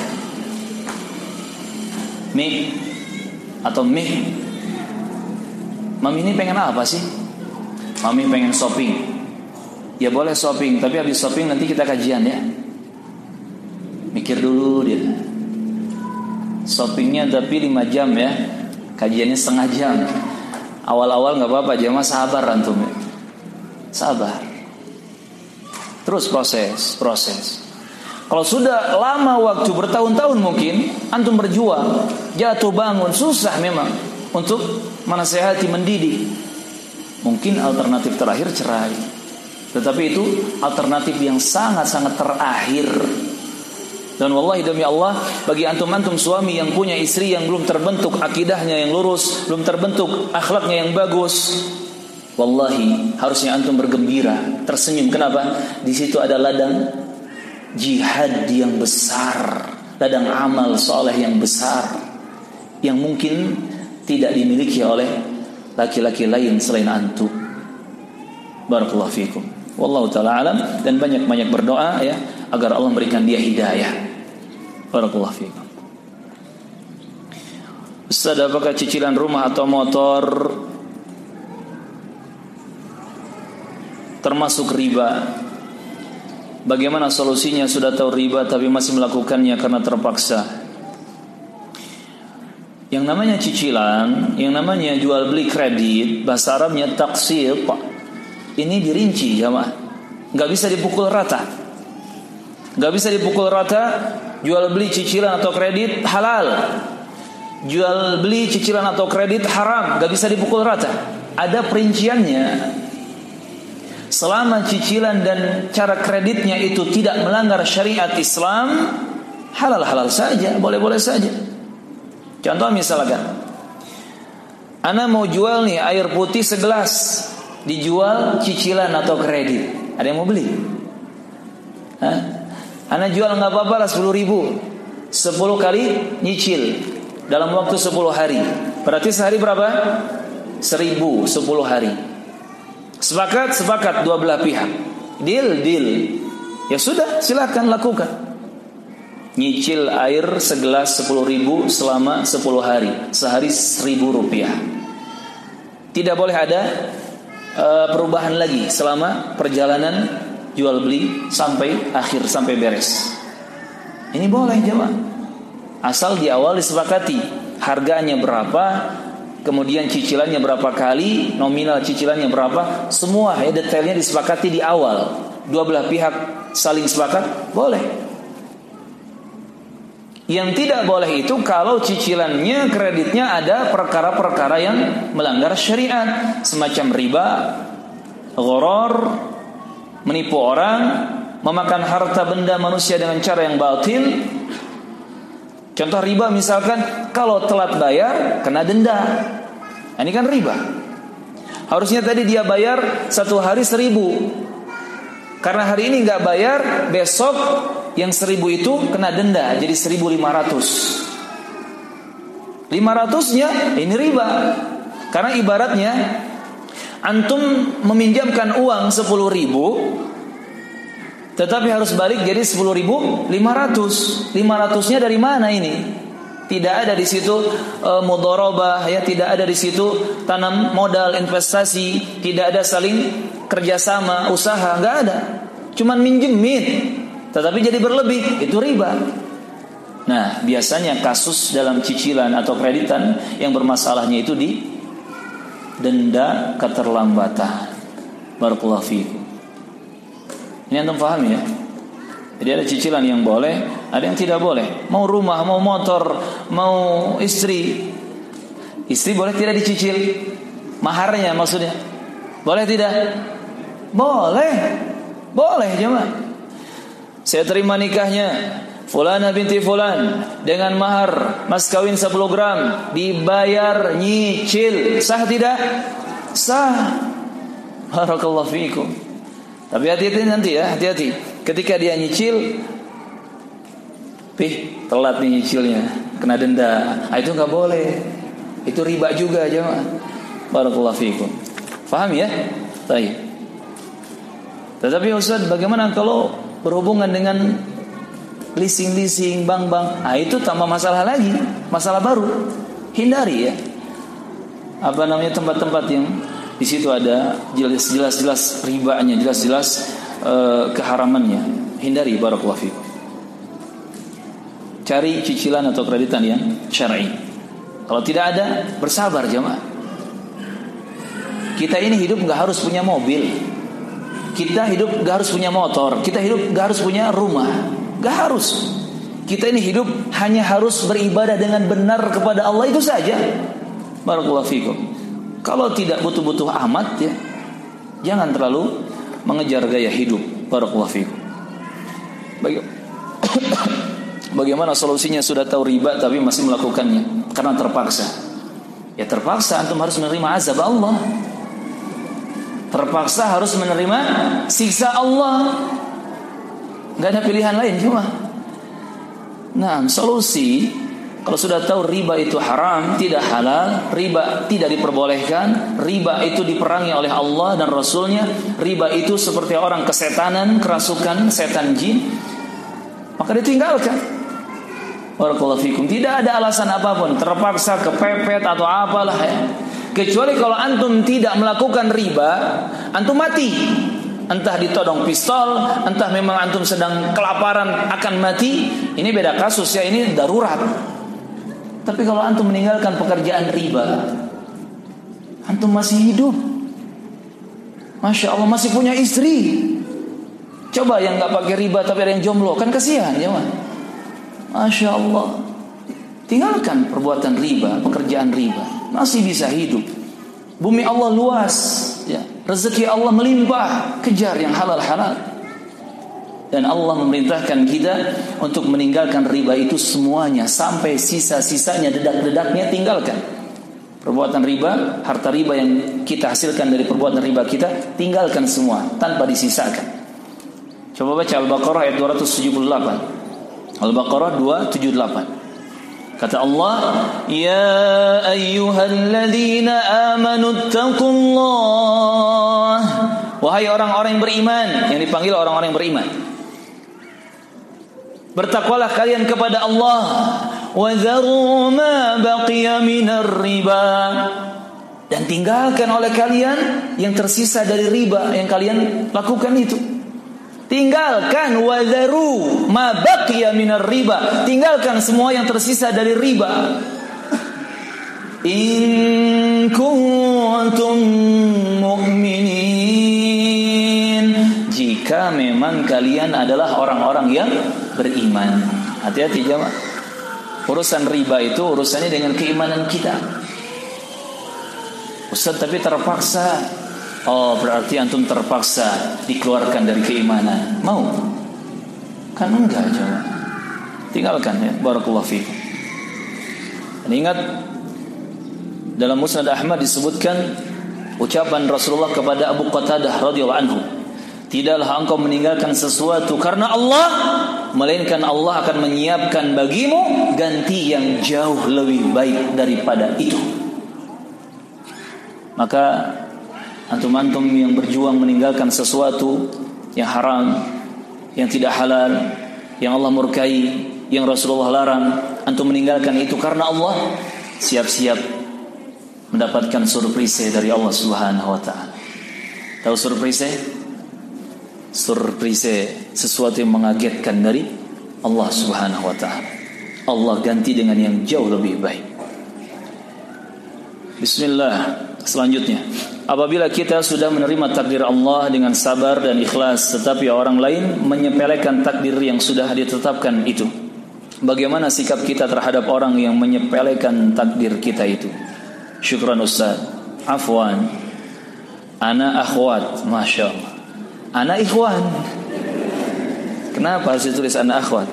Mi atau Mi, Mami ini pengen apa sih? Mami pengen shopping. Ya boleh shopping, tapi habis shopping nanti kita kajian ya. Mikir dulu dia. Shoppingnya tapi 5 jam ya, kajiannya setengah jam. Awal-awal nggak apa-apa, jamaah sabar antum ya. Sabar. Terus proses. Kalau sudah lama waktu bertahun-tahun mungkin antum berjuang, jatuh bangun, susah memang untuk menasehati, mendidik. Mungkin alternatif terakhir cerai. Tetapi itu alternatif yang sangat-sangat terakhir. Dan wallahi demi Allah, bagi antum-antum suami yang punya istri yang belum terbentuk akidahnya yang lurus, belum terbentuk akhlaknya yang bagus, wallahi harusnya antum bergembira, tersenyum. Kenapa? Di situ ada ladang jihad yang besar, ladang amal soleh yang besar, yang mungkin tidak dimiliki oleh laki-laki lain selain antum. Barakallahu fikum. Wallahu ta'ala alam. Dan banyak-banyak berdoa ya, agar Allah memberikan dia hidayah. Barakallahu fikum. Ustaz, apakah cicilan rumah atau motor termasuk riba? Bagaimana solusinya? Sudah tahu riba tapi masih melakukannya karena terpaksa. Yang namanya cicilan, yang namanya jual beli kredit, bahasa Arabnya taqsid. Ini dirinci jamaah. Enggak bisa dipukul rata. Enggak bisa dipukul rata. Jual beli cicilan atau kredit halal, jual beli cicilan atau kredit haram. Enggak bisa dipukul rata. Ada perinciannya. Selama cicilan dan cara kreditnya itu tidak melanggar syariat Islam, halal-halal saja, boleh-boleh saja. Contoh misalkan, ana mau jual nih air putih segelas, dijual cicilan atau kredit. Ada yang mau beli? Hah? Ana jual nggak apa-apa lah 10 ribu, 10 kali nyicil dalam waktu 10 hari. Berarti sehari berapa? 1000, 10 hari. Sepakat dua belah pihak. Deal. Ya sudah, silakan lakukan. Nyicil air segelas 10 ribu selama 10 hari, sehari 1000 rupiah. Tidak boleh ada perubahan lagi selama perjalanan jual beli sampai akhir, sampai beres. Ini boleh jemaah, asal di awal disepakati harganya berapa, kemudian cicilannya berapa kali, nominal cicilannya berapa, semua ya detailnya disepakati di awal. Dua belah pihak saling sepakat, boleh. Yang tidak boleh itu kalau cicilannya, kreditnya ada perkara-perkara yang melanggar syariat, semacam riba, gharar, menipu orang, memakan harta benda manusia dengan cara yang batil. Contoh riba misalkan, kalau telat bayar kena denda. Ini kan riba. Harusnya tadi dia bayar 1 hari 1000. Karena hari ini nggak bayar, besok yang 1000 itu kena denda, jadi 1500. 500-nya ini riba. Karena ibaratnya antum meminjamkan uang 10.000, tetapi harus balik jadi 10.500. 500-nya dari mana ini? Tidak ada di situ mudharabah, ya, tidak ada di situ tanam modal, investasi, tidak ada saling kerjasama, usaha, nggak ada. Cuman minjemin, tetapi jadi berlebih, itu riba. Nah, biasanya kasus dalam cicilan atau kreditan yang bermasalahnya itu di denda keterlambatan. Barakallahu fiikum. Ini antum paham ya? Jadi ada cicilan yang boleh, ada yang tidak boleh. Mau rumah, mau motor, mau istri. Istri boleh tidak dicicil? Maharnya maksudnya. Boleh tidak? Boleh. Boleh jemaah. Saya terima nikahnya Fulana binti Fulan dengan mahar mas kawin 10 gram, dibayar nyicil, sah tidak? Sah. Barakallahu fiikum. Tapi hati-hati nanti ya, hati-hati. Ketika dia nyicil, telat nih nyicilnya, kena denda. Itu nggak boleh. Itu riba juga jemaah. Barakallahu fiikum. Paham ya? Baik. Tetapi Ustaz, bagaimana kalau berhubungan dengan leasing, bank-bank? Itu tambah masalah lagi, masalah baru. Hindari ya. Apa namanya tempat-tempat yang di situ ada jelas-jelas ribanya, jelas-jelas keharamannya. Hindari, barakallahu fiikum. cari cicilan atau kreditan yang syar'i. Kalau tidak ada, bersabar jemaah. Kita ini hidup gak harus punya mobil. Kita hidup gak harus punya motor. Kita hidup gak harus punya rumah. Gak harus. Kita ini hidup hanya harus beribadah dengan benar kepada Allah, itu saja. Barakallahu fikum. Kalau tidak butuh-butuh amat ya, jangan terlalu mengejar gaya hidup. Barakallahu fikum. Bagaimana solusinya? Sudah tahu riba tapi masih melakukannya karena terpaksa. Ya terpaksa, antum harus menerima azab Allah. Terpaksa harus menerima siksa Allah. Gak ada pilihan lain cuma. Nah, solusi kalau sudah tahu riba itu haram, tidak halal, riba tidak diperbolehkan, riba itu diperangi oleh Allah dan Rasulnya, riba itu seperti orang kesetanan, kerasukan, setan jin, maka ditinggalkan. Barakallahu fikum. Tidak ada alasan apapun, terpaksa, kepepet atau apalah ya. Kecuali kalau antum tidak melakukan riba, antum mati. Entah ditodong pistol, entah memang antum sedang kelaparan akan mati, ini beda kasus ya, ini darurat. Tapi kalau antum meninggalkan pekerjaan riba, antum masih hidup, Masya Allah, masih punya istri. Coba yang gak pakai riba tapi ada yang jomblo, kan kasihan ya man. Masya Allah. Tinggalkan perbuatan riba, pekerjaan riba, masih bisa hidup. Bumi Allah luas ya. Rezeki Allah melimpah, kejar yang halal-halal. Dan Allah memerintahkan kita untuk meninggalkan riba itu semuanya, sampai sisa-sisanya, dedak-dedaknya tinggalkan. Perbuatan riba, harta riba yang kita hasilkan dari perbuatan riba kita, tinggalkan semua tanpa disisakan. Coba baca Al-Baqarah ayat 278. Al-Baqarah 278. Kata Allah, ya ayyuhalladzina amanu taqullah. Wahai orang-orang yang beriman, yang dipanggil orang-orang yang beriman, bertakwalah kalian kepada Allah. Wa dharu ma baqiya minar riba. Dan tinggalkan oleh kalian yang tersisa dari riba yang kalian lakukan itu. Tinggalkan, wa dharu ma baqiya minar riba. Tinggalkan semua yang tersisa dari riba. In kuntum mu'minin. Jika memang kalian adalah orang-orang yang beriman. Hati-hati jemaah. Urusan riba itu urusannya dengan keimanan kita. Ustaz, tapi terpaksa. Oh, berarti antum terpaksa dikeluarkan dari keimanan. Mau? Kan enggak jemaah. Tinggalkan ya. Barakallahu fiikum. Dan ingat, dalam Musnad Ahmad disebutkan ucapan Rasulullah kepada Abu Qatadah radhiyallahu anhu, tidaklah engkau meninggalkan sesuatu karena Allah, melainkan Allah akan menyiapkan bagimu ganti yang jauh lebih baik daripada itu. Maka antum-antum yang berjuang meninggalkan sesuatu yang haram, yang tidak halal, yang Allah murkai, yang Rasulullah larang, antum meninggalkan itu karena Allah, siap-siap mendapatkan surprise dari Allah Subhanahu wa taala. Tahu surprise? Surprise, sesuatu yang mengagetkan dari Allah Subhanahu wa taala. Allah ganti dengan yang jauh lebih baik. Bismillah. Selanjutnya, apabila kita sudah menerima takdir Allah dengan sabar dan ikhlas, tetapi orang lain menyepelekan takdir yang sudah ditetapkan itu, bagaimana sikap kita terhadap orang yang menyepelekan takdir kita itu? Syukran Ustaz. Afwan. Ana akhwat. Masya Allah. Ana ikhwan. Kenapa harus ditulis ana akhwat?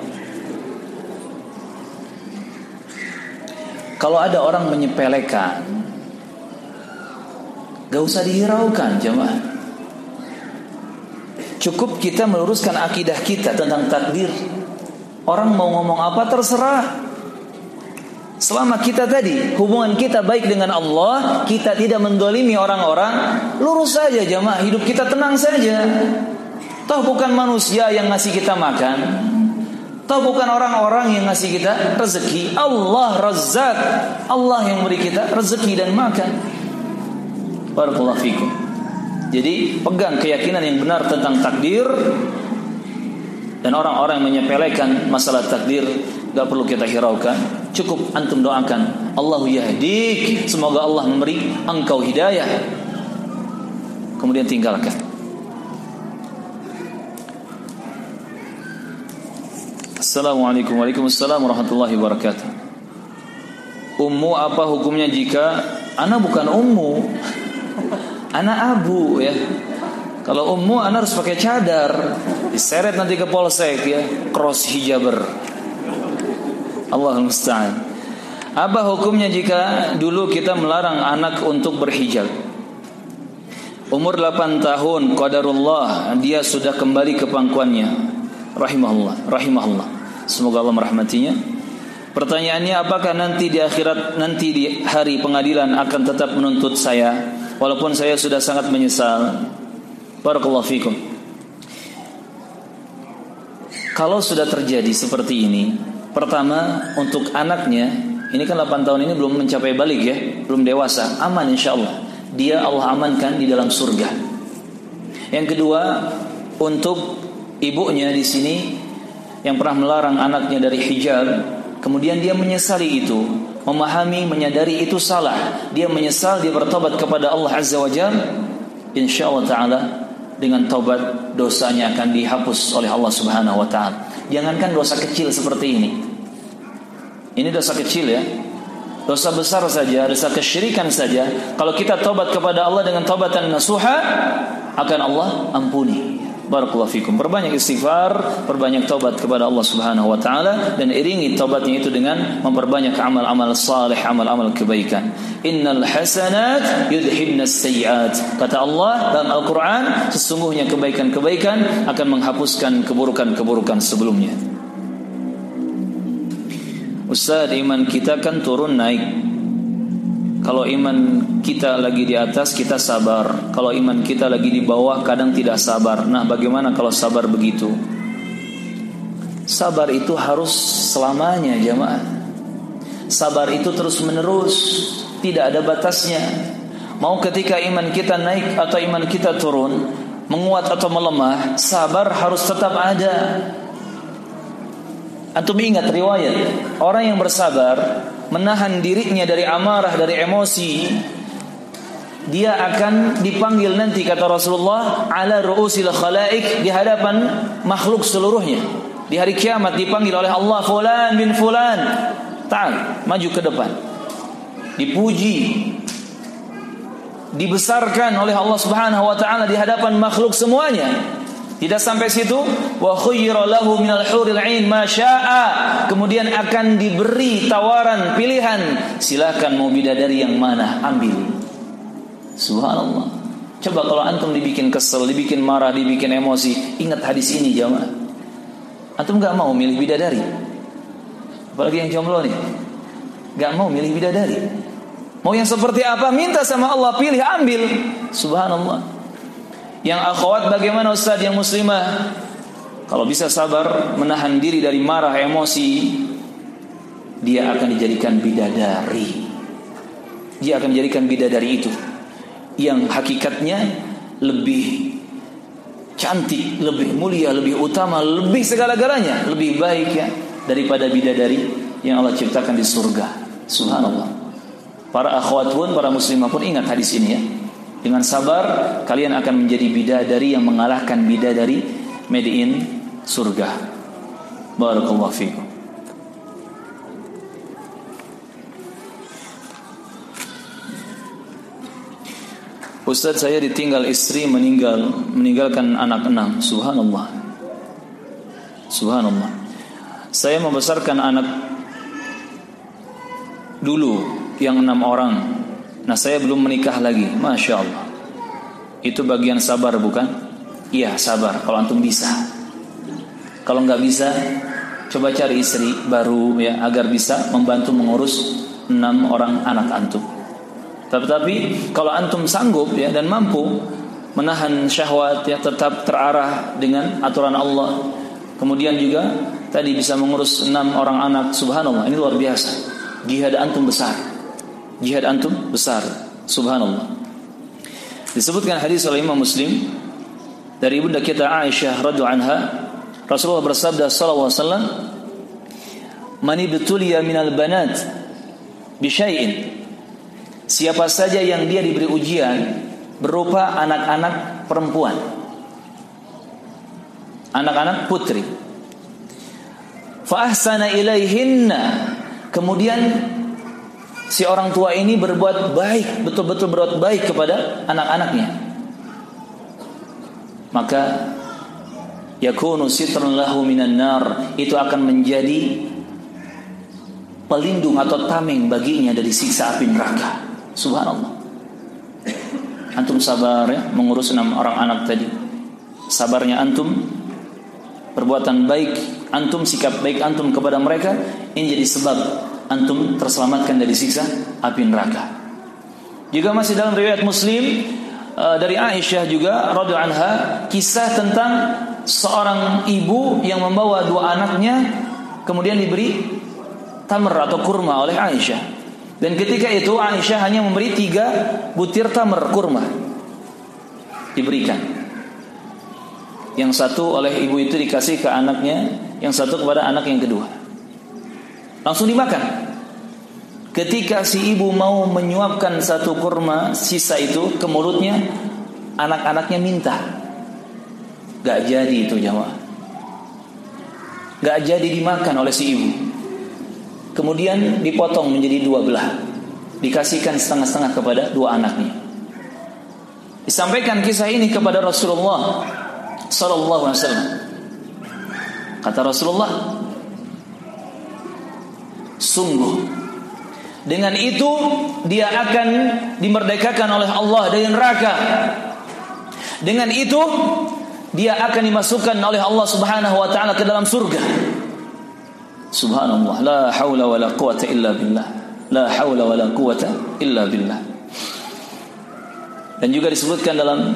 Kalau ada orang menyepelekan, gak usah dihiraukan jemaah. Cukup kita meluruskan akidah kita tentang takdir. Orang mau ngomong apa terserah. Selama kita tadi hubungan kita baik dengan Allah, kita tidak mendolimi orang-orang, lurus saja jemaah, hidup kita tenang saja. Toh bukan manusia yang ngasih kita makan, toh bukan orang-orang yang ngasih kita rezeki. Allah Razzaq, Allah yang beri kita rezeki dan makan. Barakallahu fikum. Jadi pegang keyakinan yang benar tentang takdir Dan orang-orang yang menyepelekan masalah takdir gak perlu kita hiraukan. Cukup antum doakan, Allahu yahdik, semoga Allah memberi engkau hidayah. Kemudian tinggalkan. Assalamualaikum Waalaikumsalam warahmatullahi wabarakatuh. Ummu apa hukumnya jika ana bukan ummu, ana abu ya. Kalau ummu ana harus pakai cadar, diseret nanti ke polsek ya, cross hijaber. Allahul musta'an. Apa hukumnya jika dulu kita melarang anak untuk berhijab? Umur 8 tahun, qadarullah, dia sudah kembali ke pangkuannya. Rahimahullah. Semoga Allah merahmatinya. Pertanyaannya, apakah nanti di akhirat, nanti di hari pengadilan akan tetap menuntut saya walaupun saya sudah sangat menyesal? Barakallahu fikum. Kalau sudah terjadi seperti ini, pertama untuk anaknya, ini kan 8 tahun ini belum mencapai balik ya, belum dewasa, aman insyaallah. Dia Allah amankan di dalam surga. Yang kedua, untuk ibunya di sini yang pernah melarang anaknya dari hijab, kemudian dia menyesali itu, memahami, menyadari itu salah, dia menyesal, dia bertobat kepada Allah Azza wa Jalla, insyaallah taala dengan taubat dosanya akan dihapus oleh Allah Subhanahu wa taala. Jangankan dosa kecil seperti ini. Ini dosa kecil ya. Dosa besar saja, dosa kesyirikan saja, kalau kita taubat kepada Allah dengan taubatan nasuha, akan Allah ampuni. Barakallahu fikum. Perbanyak istighfar, perbanyak taubat kepada Allah Subhanahu wa taala, dan iringi taubatnya itu dengan memperbanyak amal-amal saleh, amal-amal kebaikan. Innal hasanat yudhibnas sayyiat. Kata Allah dalam Al-Qur'an, sesungguhnya kebaikan-kebaikan akan menghapuskan keburukan-keburukan sebelumnya. Ustaz, iman kita kan turun naik. Kalau iman kita lagi di atas, kita sabar. Kalau iman kita lagi di bawah, kadang tidak sabar. Nah, bagaimana kalau sabar begitu? Sabar itu harus selamanya, jamaah. Sabar itu terus menerus, tidak ada batasnya. Mau ketika iman kita naik atau iman kita turun, menguat atau melemah, sabar harus tetap ada. Antum ingat riwayat, orang yang bersabar, menahan dirinya dari amarah, dari emosi, dia akan dipanggil nanti, kata Rasulullah, ala ru'usil khalaik, di hadapan makhluk seluruhnya. Di hari kiamat dipanggil oleh Allah, fulan bin fulan, ta'al, maju ke depan, dipuji, dibesarkan oleh Allah Subhanahu wa taala di hadapan makhluk semuanya. Tidak sampai situ, wa khayyara lahu minal huril 'ain ma syaa. Kemudian akan diberi tawaran, pilihan, silakan mau bidadari yang mana, ambil. Subhanallah. Coba kalau antum dibikin kesel, dibikin marah, dibikin emosi, ingat hadis ini jamaah. Antum enggak mau milih bidadari. Apalagi yang jomblo nih. Enggak mau milih bidadari. Mau yang seperti apa? Minta sama Allah, pilih, ambil. Subhanallah. Yang akhwat bagaimana Ustaz yang muslimah? Kalau bisa sabar, menahan diri dari marah, emosi, dia akan dijadikan bidadari. Dia akan menjadikan bidadari itu, yang hakikatnya lebih cantik, lebih mulia, lebih utama, lebih segala-galanya, lebih baik ya daripada bidadari yang Allah ciptakan di surga. Subhanallah. Para akhwat pun, para muslimah pun ingat hadis ini ya. Dengan sabar kalian akan menjadi bidadari yang mengalahkan bidadari made in surga. Barakallahu fikum. Ustaz, saya ditinggal istri, meninggalkan anak 6. Subhanallah. Subhanallah. Saya membesarkan anak dulu yang 6 orang. Nah, saya belum menikah lagi. Masya Allah. Itu bagian sabar bukan? Iya, sabar kalau antum bisa. Kalau nggak bisa, coba cari istri baru ya, agar bisa membantu mengurus 6 orang anak antum. Tapi kalau antum sanggup ya dan mampu menahan syahwat ya, tetap terarah dengan aturan Allah, kemudian juga tadi bisa mengurus 6 orang anak, subhanallah, ini luar biasa. Jihad antum besar. Jihad antum besar, subhanallah. Disebutkan hadis oleh Imam Muslim dari ibunda kita Aisyah radhiyallahu anha, Rasulullah bersabda sallallahu alaihi wasallam, "Man ibtuliya minal banat bi syai'in." Siapa saja yang dia diberi ujian berupa anak-anak perempuan, anak-anak putri, fa ahsana ilaihinna, kemudian si orang tua ini berbuat baik, betul-betul berbuat baik kepada anak-anaknya, maka yakunu sitran lahu minan nar, itu akan menjadi pelindung atau tameng baginya dari siksa api neraka. Subhanallah. Antum sabar ya mengurus 6 orang anak tadi. Sabarnya antum, perbuatan baik antum, sikap baik antum kepada mereka, ini jadi sebab antum terselamatkan dari siksa api neraka. Juga masih dalam riwayat Muslim dari Aisyah juga radhiyallahu anha, kisah tentang seorang ibu yang membawa 2 anaknya kemudian diberi tamr atau kurma oleh Aisyah. Dan ketika itu Aisyah hanya memberi 3 butir tamr kurma diberikan. Yang satu oleh ibu itu dikasih ke anaknya, yang satu kepada anak yang kedua. Langsung dimakan. Ketika si ibu mau menyuapkan 1 kurma sisa itu ke mulutnya, anak-anaknya minta. Gak jadi itu jamaah. Gak jadi dimakan oleh si ibu. Kemudian dipotong menjadi 2 belah, dikasihkan setengah-setengah kepada 2 anaknya. Disampaikan kisah ini kepada Rasulullah sallallahu alaihi wasallam. Kata Rasulullah, sungguh dengan itu dia akan dimerdekakan oleh Allah dari neraka. Dengan itu dia akan dimasukkan oleh Allah Subhanahu wa taala ke dalam surga. Subhanallah, la haula wala quwata illa billah. La haula wala quwata illa billah. Dan juga disebutkan dalam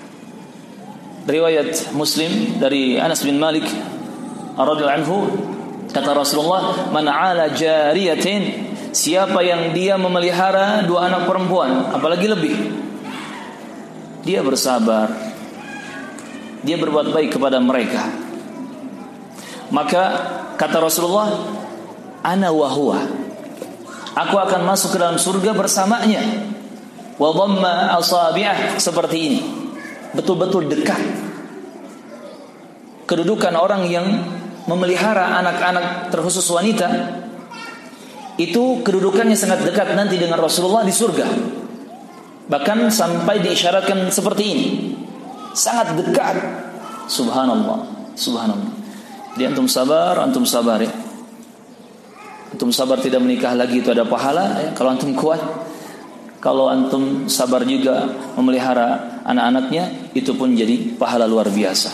riwayat Muslim dari Anas bin Malik radhiyallahu anhu, kata Rasulullah, "Man 'ala jariyatin", siapa yang dia memelihara 2 anak perempuan, apalagi lebih, dia bersabar, dia berbuat baik kepada mereka, maka kata Rasulullah, "Ana wa huwa", aku akan masuk ke dalam surga bersamanya. Wa dhamma asabi'ah, seperti ini, betul-betul dekat. Kedudukan orang yang memelihara anak-anak terkhusus wanita itu kedudukannya sangat dekat nanti dengan Rasulullah di surga. Bahkan sampai diisyaratkan seperti ini, sangat dekat. Subhanallah, subhanallah. Jadi antum sabar ya. Antum sabar tidak menikah lagi itu ada pahala ya, kalau antum kuat. Kalau antum sabar juga memelihara anak-anaknya, itu pun jadi pahala luar biasa.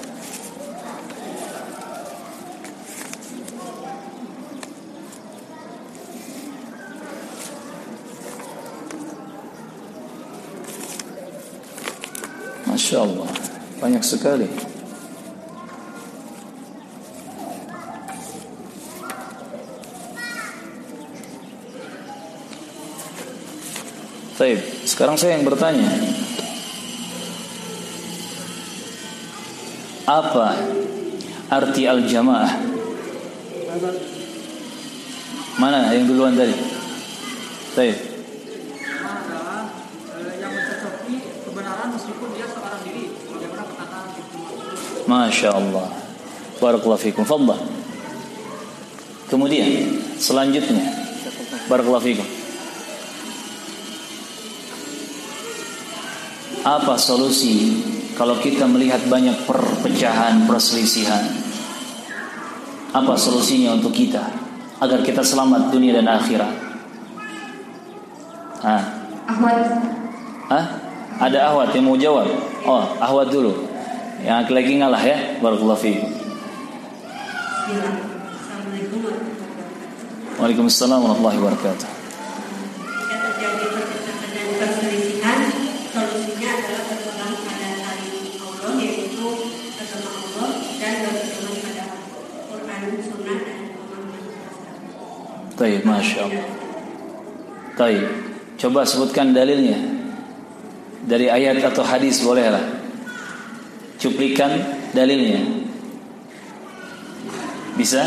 Masya Allah, banyak sekali. Baik, sekarang saya yang bertanya, apa arti al-jamaah? Mana yang duluan tadi? Baik. Adalah yang mencocoki kebenaran meskipun dia seorang diri, bagaimana perkataan itu. Masya Allah, barakallahu fikum. Fadhal. Kemudian selanjutnya, barakallahu fikum. Apa solusi kalau kita melihat banyak perpecahan, perselisihan? Apa solusinya untuk kita agar kita selamat dunia dan akhirat? Ahwat. Ada ahwat yang mau jawab? Oh, ahwat dulu. Yang laki-laki ngalah ya. Barakallahu fiikum. Assalamualaikum warahmatullahi wabarakatuh. Waalaikumsalam warahmatullahi wabarakatuh. Jika terjadi perpecahan dan perselisihan, solusinya adalah berpegang pada tali Allah, yaitu agama Allah, dan berpegang pada Quran, Sunnah, dan pemahaman Islam. Baik, masya Allah. Baik, coba sebutkan dalilnya dari ayat atau hadis, bolehlah. Cuplikan dalilnya. Bisa?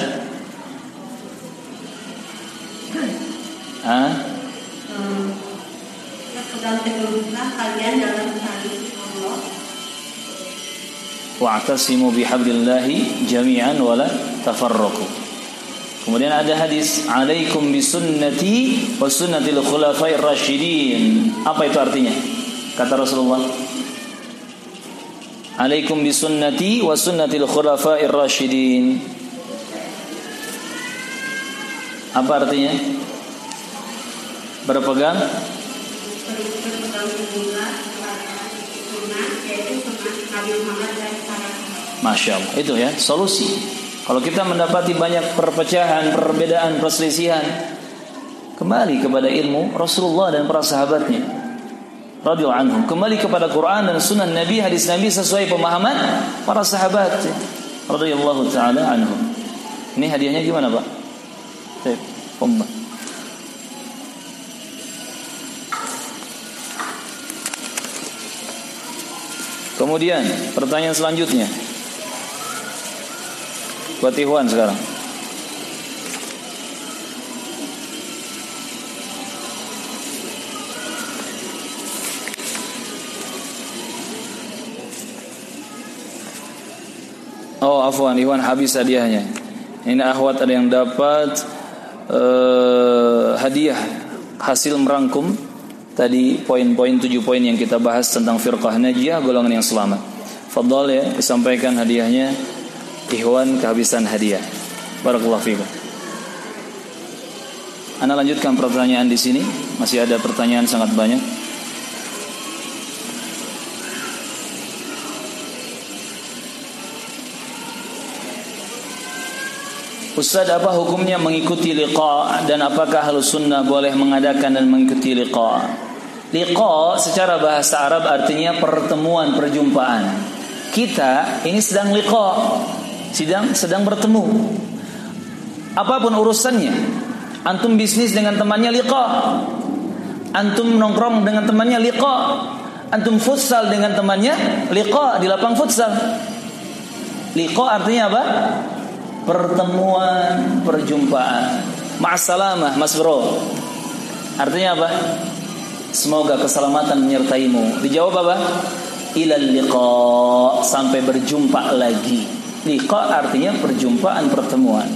Pegang teguhlah kalian dalam tali Allah. Wa'tasimu bihablillahi jami'an wa la tafarraqu. Kemudian ada hadis, alaikum bisunnati wa sunnatil khulafair rasyidin. Apa itu artinya? Kata Rasulullah, alaikum bisunnati wa sunnatil khulafair rasyidin. Apa artinya? Berpegang Masya Allah. Itu ya solusi. Kalau kita mendapati banyak perpecahan, perbedaan, perselisihan, kembali kepada ilmu Rasulullah dan para sahabatnya radhiyallahu anhum. Kembali kepada Quran dan sunnah Nabi, hadis Nabi sesuai pemahaman para sahabat radhiyallahu taala anhum. Ini hadiahnya gimana, Pak? Baik, Umma. Kemudian pertanyaan selanjutnya buat Ikhwan sekarang. Oh, afwan, Ikhwan habis hadiahnya. Ini akhwat ada yang dapat hadiah hasil merangkum tadi poin-poin 7 poin yang kita bahas tentang firqah najiyah, golongan yang selamat. Fadhal ya, disampaikan hadiahnya. Ikhwan kehabisan hadiah. Barakallahu fikum. Ana lanjutkan pertanyaan di sini. Masih ada pertanyaan sangat banyak. Ustaz, apa hukumnya mengikuti liqa dan apakah Ahlus Sunnah boleh mengadakan dan mengikuti liqa? Liqa secara bahasa Arab artinya pertemuan, perjumpaan. Kita ini sedang liqa, sedang bertemu. Apapun urusannya. Antum bisnis dengan temannya liqa. Antum nongkrong dengan temannya liqa. Antum futsal dengan temannya liqa di lapang futsal. Liqa artinya apa? Pertemuan, perjumpaan. Ma'assalamah, Mas Bro. Artinya apa? Semoga keselamatan menyertaimu. Dijawab apa? Ilal liqa, sampai berjumpa lagi. Liqa artinya perjumpaan, pertemuan.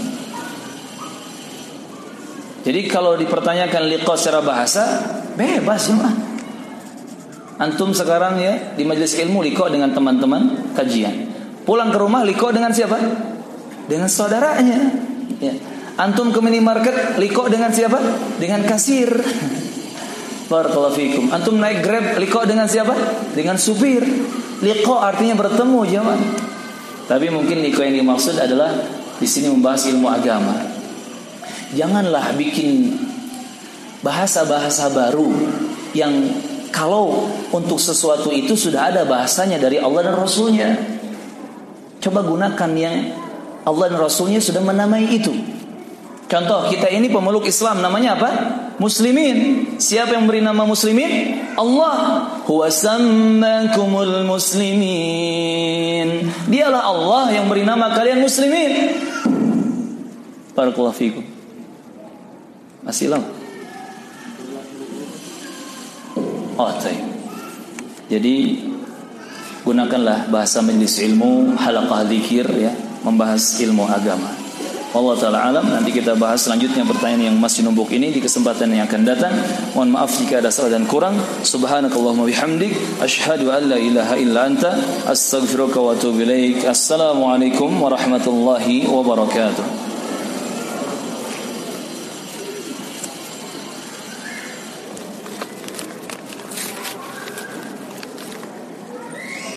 Jadi kalau dipertanyakan liqa secara bahasa, bebas ya. Antum sekarang ya di majelis ilmu liqa dengan teman-teman kajian. Pulang ke rumah liqa dengan siapa? Dengan saudaranya. Ya. Antum ke minimarket liqa dengan siapa? Dengan kasir. Barakallahu fikum. Antum naik Grab liqa dengan siapa? Dengan supir. Liqa artinya bertemu jemaah. Tapi mungkin liqa yang dimaksud adalah di sini membahas ilmu agama. Janganlah bikin bahasa-bahasa baru yang kalau untuk sesuatu itu sudah ada bahasanya dari Allah dan Rasulnya. Coba gunakan yang Allah dan Rasulnya sudah menamai itu. Contoh, kita ini pemeluk Islam, namanya apa? Muslimin. Siapa yang beri nama muslimin? Allah. Huwa sammakumul muslimin. Dialah Allah yang beri nama kalian muslimin. Barakallahu fikum. Masih lama. Oh, baik. Jadi gunakanlah bahasa majelis ilmu, halaqah dzikir ya, membahas ilmu agama. Allah Ta'ala alam. Nanti kita bahas selanjutnya pertanyaan yang masih numpuk ini di kesempatan yang akan datang. Mohon maaf jika ada salah dan kurang. Subhanakallahumma bihamdik, asyhadu an la ilaha illa anta, astaghfiruka wa atubu ilaik. Assalamualaikum warahmatullahi wabarakatuh.